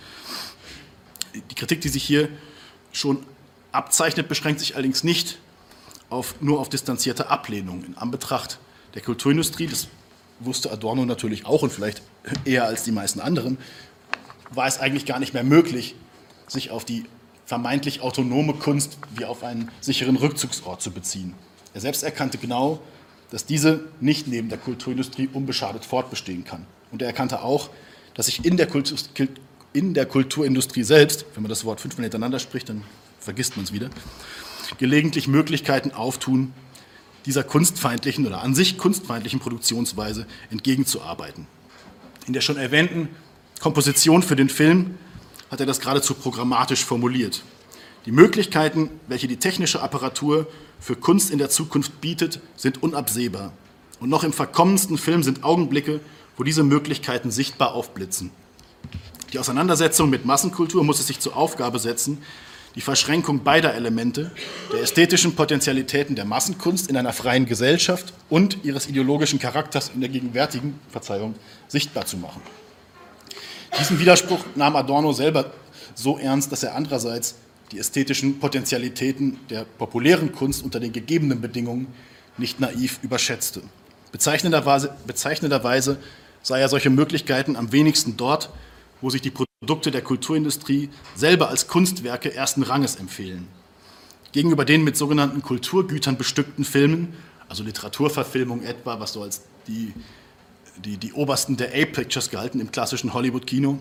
Die Kritik, die sich hier schon abzeichnet, beschränkt sich allerdings nicht auf, nur auf distanzierte Ablehnung. In Anbetracht der Kulturindustrie, das wusste Adorno natürlich auch und vielleicht eher als die meisten anderen, war es eigentlich gar nicht mehr möglich, sich auf die vermeintlich autonome Kunst wie auf einen sicheren Rückzugsort zu beziehen. Er selbst erkannte genau, dass diese nicht neben der Kulturindustrie unbeschadet fortbestehen kann. Und er erkannte auch, dass sich in der, Kultur, in der Kulturindustrie selbst, wenn man das Wort fünfmal hintereinander spricht, dann vergisst man es wieder, gelegentlich Möglichkeiten auftun, dieser kunstfeindlichen oder an sich kunstfeindlichen Produktionsweise entgegenzuarbeiten. In der schon erwähnten Komposition für den Film hat er das geradezu programmatisch formuliert. Die Möglichkeiten, welche die technische Apparatur für Kunst in der Zukunft bietet, sind unabsehbar. Und noch im verkommensten Film sind Augenblicke, wo diese Möglichkeiten sichtbar aufblitzen. Die Auseinandersetzung mit Massenkultur muss es sich zur Aufgabe setzen, die Verschränkung beider Elemente, der ästhetischen Potentialitäten der Massenkunst in einer freien Gesellschaft und ihres ideologischen Charakters in der gegenwärtigen, Verzeihung, sichtbar zu machen. Diesen Widerspruch nahm Adorno selber so ernst, dass er andererseits die ästhetischen Potentialitäten der populären Kunst unter den gegebenen Bedingungen nicht naiv überschätzte. Bezeichnenderweise, bezeichnenderweise sah er solche Möglichkeiten am wenigsten dort, wo sich die Produkte der Kulturindustrie selber als Kunstwerke ersten Ranges empfehlen. Gegenüber den mit sogenannten Kulturgütern bestückten Filmen, also Literaturverfilmung etwa, was so als die, die, die obersten der A-Pictures gehalten im klassischen Hollywood-Kino,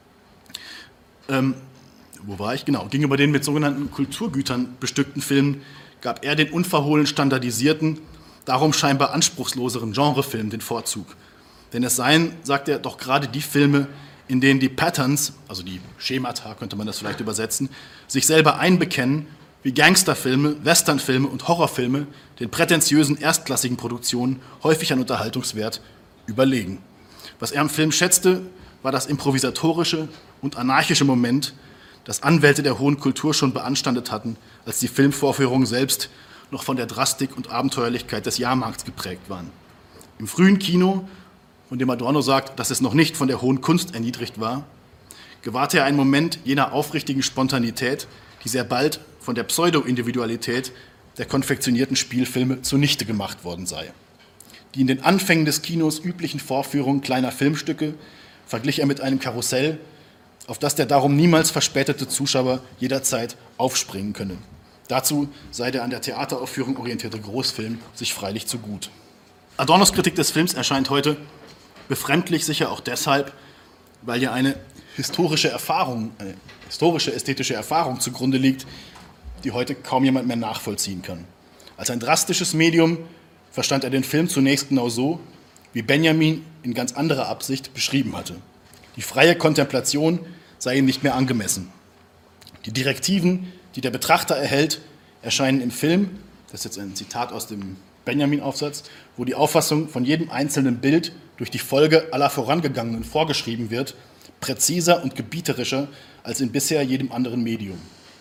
ähm, wo war ich? Genau, gegenüber den mit sogenannten Kulturgütern bestückten Filmen gab er den unverhohlen standardisierten, darum scheinbar anspruchsloseren Genrefilm den Vorzug. Denn es seien, sagt er, doch gerade die Filme, in denen die Patterns, also die Schemata, könnte man das vielleicht übersetzen, sich selber einbekennen, wie Gangsterfilme, Westernfilme und Horrorfilme den prätentiösen erstklassigen Produktionen häufig an Unterhaltungswert überlegen. Was er am Film schätzte, war das improvisatorische und anarchische Moment, das Anwälte der hohen Kultur schon beanstandet hatten, als die Filmvorführungen selbst noch von der Drastik und Abenteuerlichkeit des Jahrmarkts geprägt waren. Im frühen Kino, von dem Adorno sagt, dass es noch nicht von der hohen Kunst erniedrigt war, gewahrte er einen Moment jener aufrichtigen Spontanität, die sehr bald von der Pseudo-Individualität der konfektionierten Spielfilme zunichte gemacht worden sei. Die in den Anfängen des Kinos üblichen Vorführungen kleiner Filmstücke verglich er mit einem Karussell, auf das der darum niemals verspätete Zuschauer jederzeit aufspringen könne. Dazu sei der an der Theateraufführung orientierte Großfilm sich freilich zu gut. Adornos Kritik des Films erscheint heute befremdlich, sicher auch deshalb, weil ja eine historische Erfahrung, eine historische ästhetische Erfahrung zugrunde liegt, die heute kaum jemand mehr nachvollziehen kann. Als ein drastisches Medium verstand er den Film zunächst genau so, wie Benjamin in ganz anderer Absicht beschrieben hatte. Die freie Kontemplation sei ihm nicht mehr angemessen. Die Direktiven, die der Betrachter erhält, erscheinen im Film, das ist jetzt ein Zitat aus dem Benjamin-Aufsatz, wo die Auffassung von jedem einzelnen Bild durch die Folge aller Vorangegangenen vorgeschrieben wird, präziser und gebieterischer als in bisher jedem anderen Medium.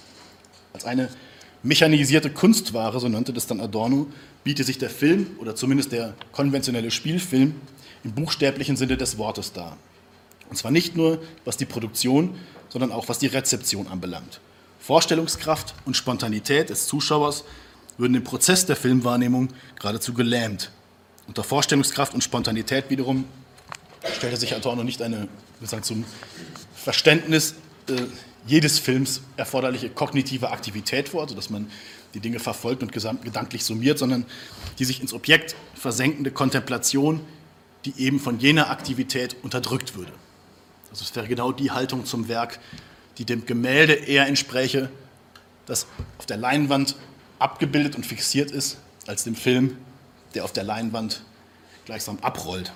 Als eine mechanisierte Kunstware, so nannte das dann Adorno, biete sich der Film oder zumindest der konventionelle Spielfilm im buchstäblichen Sinne des Wortes dar. Und zwar nicht nur, was die Produktion, sondern auch, was die Rezeption anbelangt. Vorstellungskraft und Spontanität des Zuschauers würden im Prozess der Filmwahrnehmung geradezu gelähmt. Unter Vorstellungskraft und Spontanität wiederum stellte sich Adorno nicht eine, wir sagen, zum Verständnis äh, jedes Films erforderliche kognitive Aktivität vor, sodass man die Dinge verfolgt und gedanklich summiert, sondern die sich ins Objekt versenkende Kontemplation, die eben von jener Aktivität unterdrückt würde. Also es wäre genau die Haltung zum Werk, die dem Gemälde eher entspräche, das auf der Leinwand abgebildet und fixiert ist, als dem Film, der auf der Leinwand gleichsam abrollt.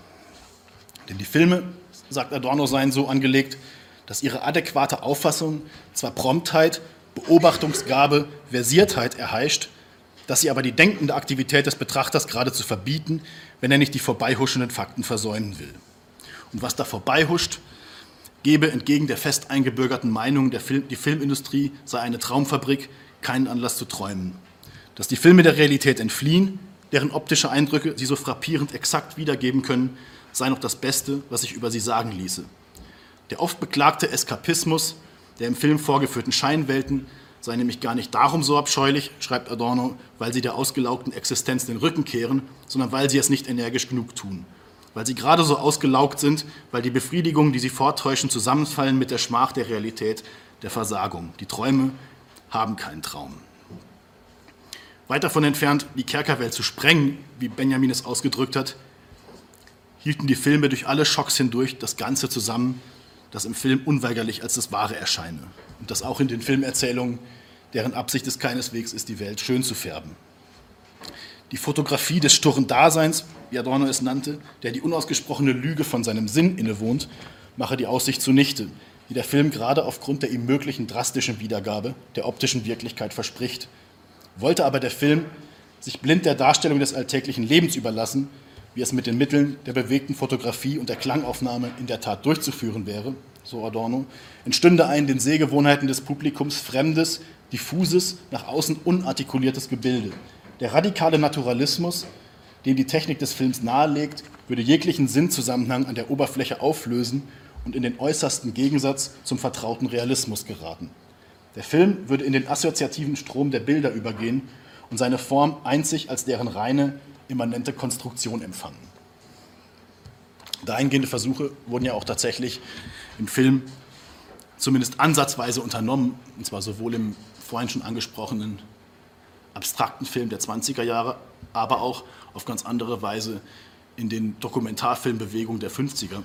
Denn die Filme, sagt Adorno, seien so angelegt, dass ihre adäquate Auffassung zwar Promptheit, Beobachtungsgabe, Versiertheit erheischt, dass sie aber die denkende Aktivität des Betrachters geradezu verbieten, wenn er nicht die vorbeihuschenden Fakten versäumen will. Und was da vorbeihuscht, gebe entgegen der fest eingebürgerten Meinung, der Film, die Filmindustrie sei eine Traumfabrik, keinen Anlass zu träumen. Dass die Filme der Realität entfliehen, deren optische Eindrücke sie so frappierend exakt wiedergeben können, sei noch das Beste, was sich über sie sagen ließe. Der oft beklagte Eskapismus der im Film vorgeführten Scheinwelten sei nämlich gar nicht darum so abscheulich, schreibt Adorno, weil sie der ausgelaugten Existenz den Rücken kehren, sondern weil sie es nicht energisch genug tun. Weil sie gerade so ausgelaugt sind, weil die Befriedigungen, die sie vortäuschen, zusammenfallen mit der Schmach der Realität, der Versagung. Die Träume haben keinen Traum. Weit davon entfernt, die Kerkerwelt zu sprengen, wie Benjamin es ausgedrückt hat, hielten die Filme durch alle Schocks hindurch das Ganze zusammen, das im Film unweigerlich als das Wahre erscheine. Und das auch in den Filmerzählungen, deren Absicht es keineswegs ist, die Welt schön zu färben. Die Fotografie des sturren Daseins, wie Adorno es nannte, der die unausgesprochene Lüge von seinem Sinn innewohnt, mache die Aussicht zunichte, die der Film gerade aufgrund der ihm möglichen drastischen Wiedergabe der optischen Wirklichkeit verspricht. Wollte aber der Film sich blind der Darstellung des alltäglichen Lebens überlassen, wie es mit den Mitteln der bewegten Fotografie und der Klangaufnahme in der Tat durchzuführen wäre, so Adorno, entstünde ein den Sehgewohnheiten des Publikums fremdes, diffuses, nach außen unartikuliertes Gebilde. Der radikale Naturalismus, den die Technik des Films nahelegt, würde jeglichen Sinnzusammenhang an der Oberfläche auflösen und in den äußersten Gegensatz zum vertrauten Realismus geraten. Der Film würde in den assoziativen Strom der Bilder übergehen und seine Form einzig als deren reine, immanente Konstruktion empfangen. Dahingehende Versuche wurden ja auch tatsächlich im Film zumindest ansatzweise unternommen, und zwar sowohl im vorhin schon angesprochenen abstrakten Film der zwanziger Jahre, aber auch auf ganz andere Weise in den Dokumentarfilmbewegungen der fünfziger.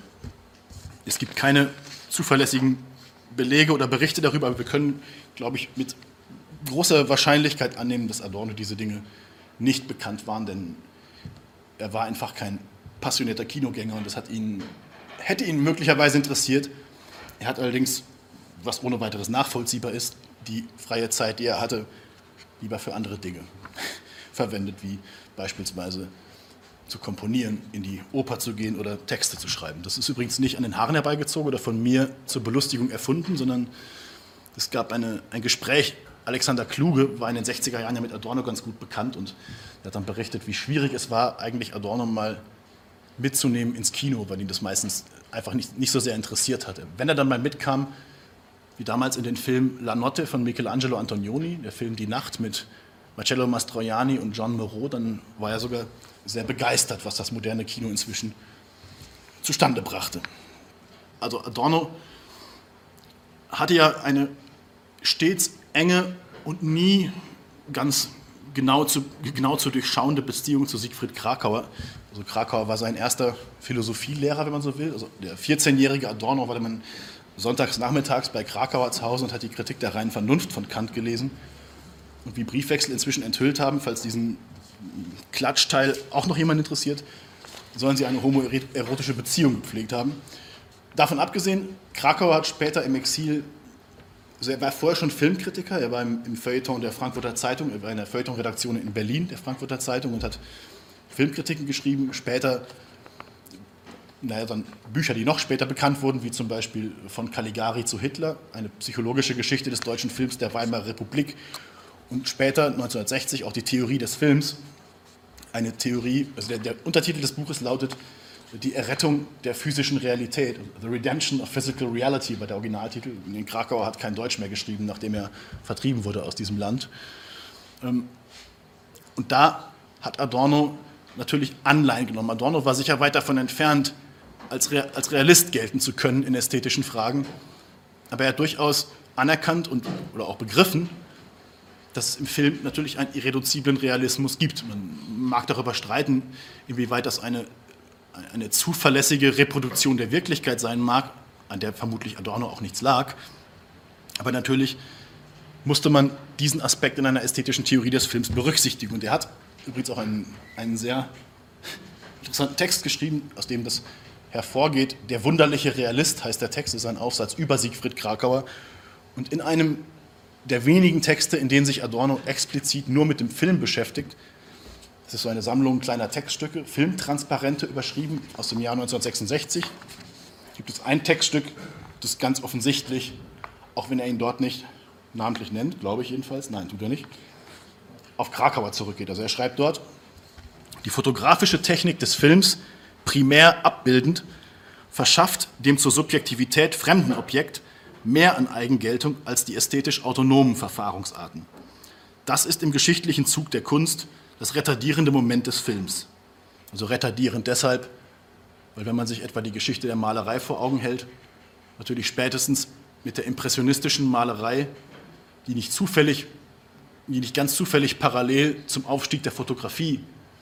Es gibt keine zuverlässigen Belege oder Berichte darüber, aber wir können, glaube ich, mit großer Wahrscheinlichkeit annehmen, dass Adorno diese Dinge nicht bekannt waren, denn er war einfach kein passionierter Kinogänger und das hat ihn, hätte ihn möglicherweise interessiert. Er hat allerdings, was ohne weiteres nachvollziehbar ist, die freie Zeit, die er hatte, lieber für andere Dinge verwendet, wie beispielsweise zu komponieren, in die Oper zu gehen oder Texte zu schreiben. Das ist übrigens nicht an den Haaren herbeigezogen oder von mir zur Belustigung erfunden, sondern es gab eine, ein Gespräch. Alexander Kluge war in den sechziger Jahren ja mit Adorno ganz gut bekannt und er hat dann berichtet, wie schwierig es war, eigentlich Adorno mal mitzunehmen ins Kino, weil ihn das meistens einfach nicht, nicht so sehr interessiert hatte. Wenn er dann mal mitkam, wie damals in den Film La Notte von Michelangelo Antonioni, der Film Die Nacht mit Marcello Mastroianni und John Moreau, dann war er sogar sehr begeistert, was das moderne Kino inzwischen zustande brachte. Also Adorno hatte ja eine stets enge und nie ganz genau zu, genau zu durchschauende Beziehung zu Siegfried Kracauer. Also Kracauer war sein erster Philosophielehrer, wenn man so will. Also der vierzehnjährige Adorno war dann sonntags nachmittags bei Kracauer zu Hause und hat die Kritik der reinen Vernunft von Kant gelesen. Und wie Briefwechsel inzwischen enthüllt haben, falls diesen Klatschteil auch noch jemand interessiert, sollen sie eine homoerotische Beziehung gepflegt haben. Davon abgesehen, Kracauer hat später im Exil, also er war vorher schon Filmkritiker, er war im, im Feuilleton der Frankfurter Zeitung, er war in der Feuilleton-Redaktion in Berlin der Frankfurter Zeitung und hat Filmkritiken geschrieben, später, naja, dann Bücher, die noch später bekannt wurden, wie zum Beispiel von Caligari zu Hitler, eine psychologische Geschichte des deutschen Films der Weimarer Republik und später, neunzehnhundertsechzig, auch die Theorie des Films, eine Theorie, also der, der Untertitel des Buches lautet Die Errettung der physischen Realität, The Redemption of Physical Reality war der Originaltitel. In Kracauer hat kein Deutsch mehr geschrieben, nachdem er vertrieben wurde aus diesem Land. Und da hat Adorno natürlich Anleihen genommen. Adorno war sicher weit davon entfernt, als, Re- als Realist gelten zu können in ästhetischen Fragen, aber er hat durchaus anerkannt und, oder auch begriffen, dass es im Film natürlich einen irreduziblen Realismus gibt. Man mag darüber streiten, inwieweit das eine, eine zuverlässige Reproduktion der Wirklichkeit sein mag, an der vermutlich Adorno auch nichts lag, aber natürlich musste man diesen Aspekt in einer ästhetischen Theorie des Films berücksichtigen. Und er hat übrigens auch einen, einen sehr interessanten Text geschrieben, aus dem das hervorgeht. Der wunderliche Realist heißt der Text, ist ein Aufsatz über Siegfried Kracauer. Und in einem der wenigen Texte, in denen sich Adorno explizit nur mit dem Film beschäftigt, das ist so eine Sammlung kleiner Textstücke, Filmtransparente überschrieben, aus dem Jahr neunzehnhundertsechsundsechzig, gibt es ein Textstück, das ganz offensichtlich, auch wenn er ihn dort nicht namentlich nennt, glaube ich jedenfalls, nein, tut er nicht, auf Kracauer zurückgeht. Also er schreibt dort, die fotografische Technik des Films, primär abbildend, verschafft dem zur Subjektivität fremden Objekt mehr an Eigengeltung als die ästhetisch autonomen Verfahrungsarten. Das ist im geschichtlichen Zug der Kunst das retardierende Moment des Films. Also retardierend deshalb, weil wenn man sich etwa die Geschichte der Malerei vor Augen hält, natürlich spätestens mit der impressionistischen Malerei, die nicht zufällig, die nicht ganz zufällig parallel zum Aufstieg der Fotografie,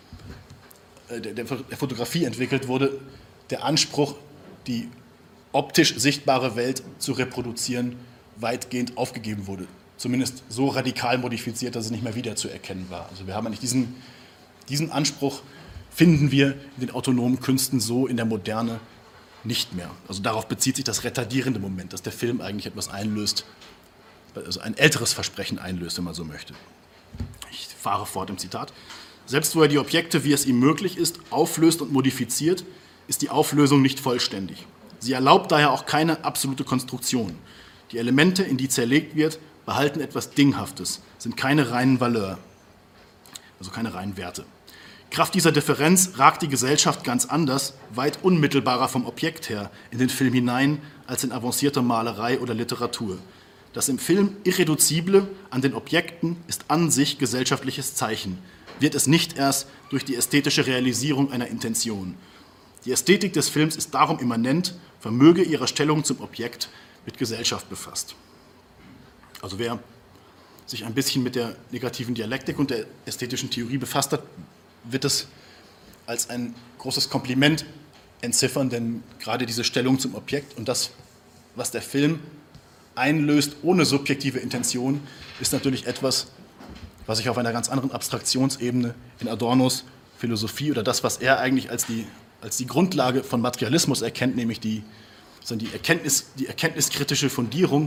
äh, der, der, der Fotografie entwickelt wurde, der Anspruch, die optisch sichtbare Welt zu reproduzieren, weitgehend aufgegeben wurde. Zumindest so radikal modifiziert, dass es nicht mehr wiederzuerkennen war. Also wir haben eigentlich diesen, diesen Anspruch, finden wir in den autonomen Künsten so in der Moderne nicht mehr. Also darauf bezieht sich das retardierende Moment, dass der Film eigentlich etwas einlöst, also ein älteres Versprechen einlöst, wenn man so möchte. Ich fahre fort im Zitat. Selbst wo er die Objekte, wie es ihm möglich ist, auflöst und modifiziert, ist die Auflösung nicht vollständig. Sie erlaubt daher auch keine absolute Konstruktion. Die Elemente, in die zerlegt wird, behalten etwas Dinghaftes, sind keine reinen Valeur, also keine reinen Werte. Kraft dieser Differenz ragt die Gesellschaft ganz anders, weit unmittelbarer vom Objekt her, in den Film hinein, als in avancierte Malerei oder Literatur. Das im Film Irreduzible an den Objekten ist an sich gesellschaftliches Zeichen, wird es nicht erst durch die ästhetische Realisierung einer Intention. Die Ästhetik des Films ist darum immanent, vermöge ihrer Stellung zum Objekt mit Gesellschaft befasst. Also wer sich ein bisschen mit der negativen Dialektik und der ästhetischen Theorie befasst hat, wird es als ein großes Kompliment entziffern, denn gerade diese Stellung zum Objekt und das, was der Film einlöst ohne subjektive Intention, ist natürlich etwas, was sich auf einer ganz anderen Abstraktionsebene in Adornos Philosophie oder das, was er eigentlich als die, als die Grundlage von Materialismus erkennt, nämlich die, die, Erkenntnis, die erkenntniskritische Fundierung,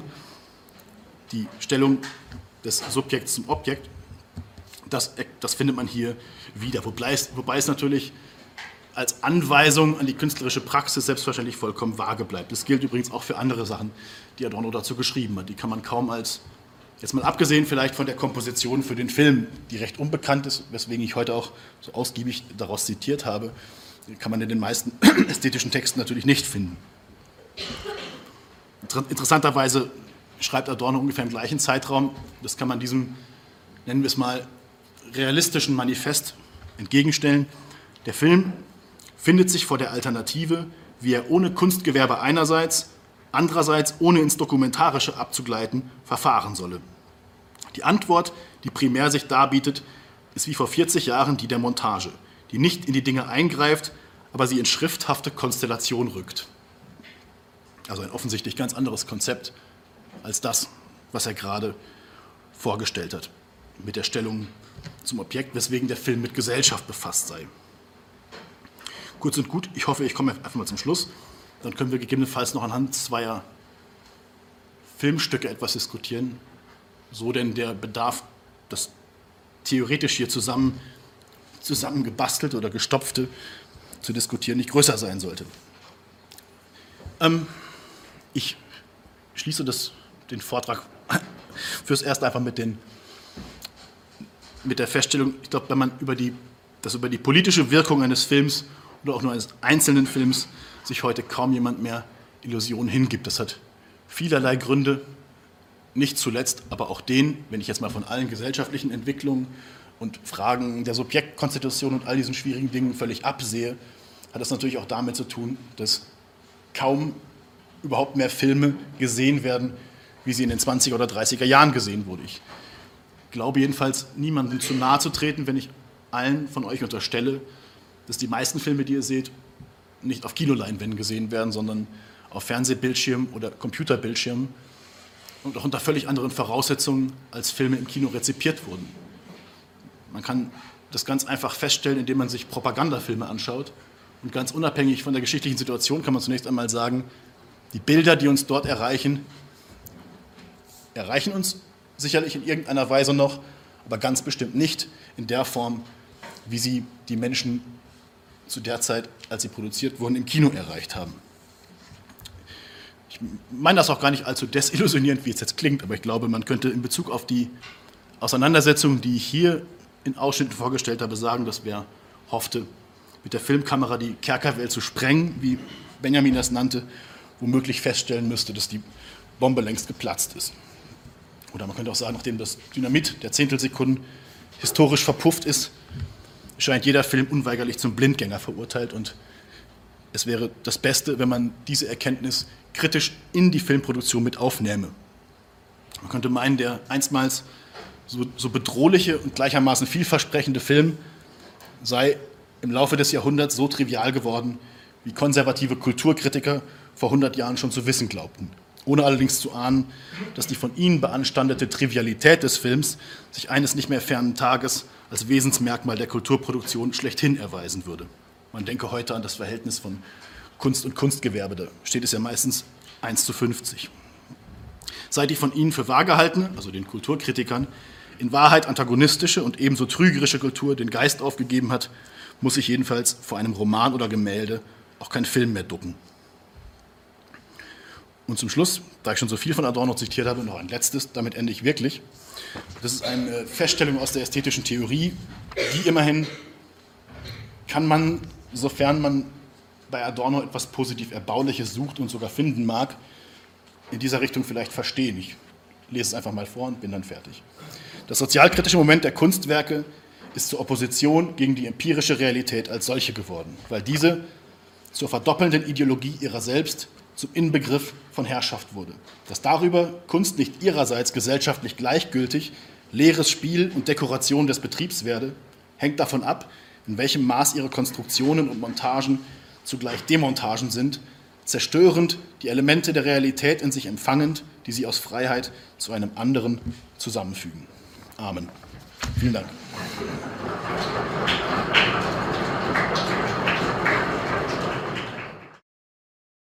die Stellung des Subjekts zum Objekt, das, das findet man hier wieder. Wobei es, wobei es natürlich als Anweisung an die künstlerische Praxis selbstverständlich vollkommen vage bleibt. Das gilt übrigens auch für andere Sachen, die Adorno dazu geschrieben hat. Die kann man kaum als, jetzt mal abgesehen vielleicht von der Komposition für den Film, die recht unbekannt ist, weswegen ich heute auch so ausgiebig daraus zitiert habe, kann man in den meisten ästhetischen Texten natürlich nicht finden. Interessanterweise schreibt Adorno ungefähr im gleichen Zeitraum, das kann man diesem, nennen wir es mal, realistischen Manifest entgegenstellen. Der Film findet sich vor der Alternative, wie er ohne Kunstgewerbe einerseits, andererseits ohne ins Dokumentarische abzugleiten, verfahren solle. Die Antwort, die primär sich darbietet, ist wie vor vierzig Jahren die der Montage, die nicht in die Dinge eingreift, aber sie in schrifthafte Konstellation rückt. Also ein offensichtlich ganz anderes Konzept als das, was er gerade vorgestellt hat, mit der Stellung zum Objekt, weswegen der Film mit Gesellschaft befasst sei. Kurz und gut, ich hoffe, ich komme einfach mal zum Schluss. Dann können wir gegebenenfalls noch anhand zweier Filmstücke etwas diskutieren, so denn der Bedarf, das theoretisch hier zusammen, zusammengebastelte oder gestopfte zu diskutieren, nicht größer sein sollte. Ähm, ich schließe das, den Vortrag fürs Erste einfach mit, den, mit der Feststellung, ich glaube, wenn man über die, dass über die politische Wirkung eines Films oder auch nur eines einzelnen Films sich heute kaum jemand mehr Illusionen hingibt. Das hat vielerlei Gründe, nicht zuletzt, aber auch den, wenn ich jetzt mal von allen gesellschaftlichen Entwicklungen und Fragen der Subjektkonstitution und all diesen schwierigen Dingen völlig absehe, hat das natürlich auch damit zu tun, dass kaum überhaupt mehr Filme gesehen werden, wie sie in den zwanziger oder dreißiger Jahren gesehen wurden. Ich glaube jedenfalls, niemandem zu nahe zu treten, wenn ich allen von euch unterstelle, dass die meisten Filme, die ihr seht, nicht auf Kinoleinwänden gesehen werden, sondern auf Fernsehbildschirmen oder Computerbildschirmen und auch unter völlig anderen Voraussetzungen als Filme im Kino rezipiert wurden. Man kann das ganz einfach feststellen, indem man sich Propagandafilme anschaut. Und ganz unabhängig von der geschichtlichen Situation kann man zunächst einmal sagen, die Bilder, die uns dort erreichen, erreichen uns sicherlich in irgendeiner Weise noch, aber ganz bestimmt nicht in der Form, wie sie die Menschen zu der Zeit, als sie produziert wurden, im Kino erreicht haben. Ich meine das auch gar nicht allzu desillusionierend, wie es jetzt klingt, aber ich glaube, man könnte in Bezug auf die Auseinandersetzung, die ich hier in Ausschnitten vorgestellt habe, sagen, dass wer hoffte, mit der Filmkamera die Kerkerwelt zu sprengen, wie Benjamin das nannte, womöglich feststellen müsste, dass die Bombe längst geplatzt ist. Oder man könnte auch sagen, nachdem das Dynamit der Zehntelsekunden historisch verpufft ist, scheint jeder Film unweigerlich zum Blindgänger verurteilt und es wäre das Beste, wenn man diese Erkenntnis kritisch in die Filmproduktion mit aufnähme. Man könnte meinen, der einstmals so, so bedrohliche und gleichermaßen vielversprechende Film sei im Laufe des Jahrhunderts so trivial geworden, wie konservative Kulturkritiker vor hundert Jahren schon zu wissen glaubten, ohne allerdings zu ahnen, dass die von ihnen beanstandete Trivialität des Films sich eines nicht mehr fernen Tages als Wesensmerkmal der Kulturproduktion schlechthin erweisen würde. Man denke heute an das Verhältnis von Kunst und Kunstgewerbe, da steht es ja meistens eins zu fünfzig. Seit die von ihnen für wahr gehaltene, also den Kulturkritikern, in Wahrheit antagonistische und ebenso trügerische Kultur den Geist aufgegeben hat, muss sich jedenfalls vor einem Roman oder Gemälde auch kein Film mehr ducken. Und zum Schluss, da ich schon so viel von Adorno zitiert habe, noch ein letztes, damit ende ich wirklich. Das ist eine Feststellung aus der ästhetischen Theorie, die immerhin kann man, sofern man bei Adorno etwas positiv Erbauliches sucht und sogar finden mag, in dieser Richtung vielleicht verstehen. Ich lese es einfach mal vor und bin dann fertig. Das sozialkritische Moment der Kunstwerke ist zur Opposition gegen die empirische Realität als solche geworden, weil diese zur verdoppelnden Ideologie ihrer selbst zum Inbegriff von Herrschaft wurde. Dass darüber Kunst nicht ihrerseits gesellschaftlich gleichgültig, leeres Spiel und Dekoration des Betriebs werde, hängt davon ab, in welchem Maß ihre Konstruktionen und Montagen zugleich Demontagen sind, zerstörend die Elemente der Realität in sich empfangend, die sie aus Freiheit zu einem anderen zusammenfügen. Amen. Vielen Dank.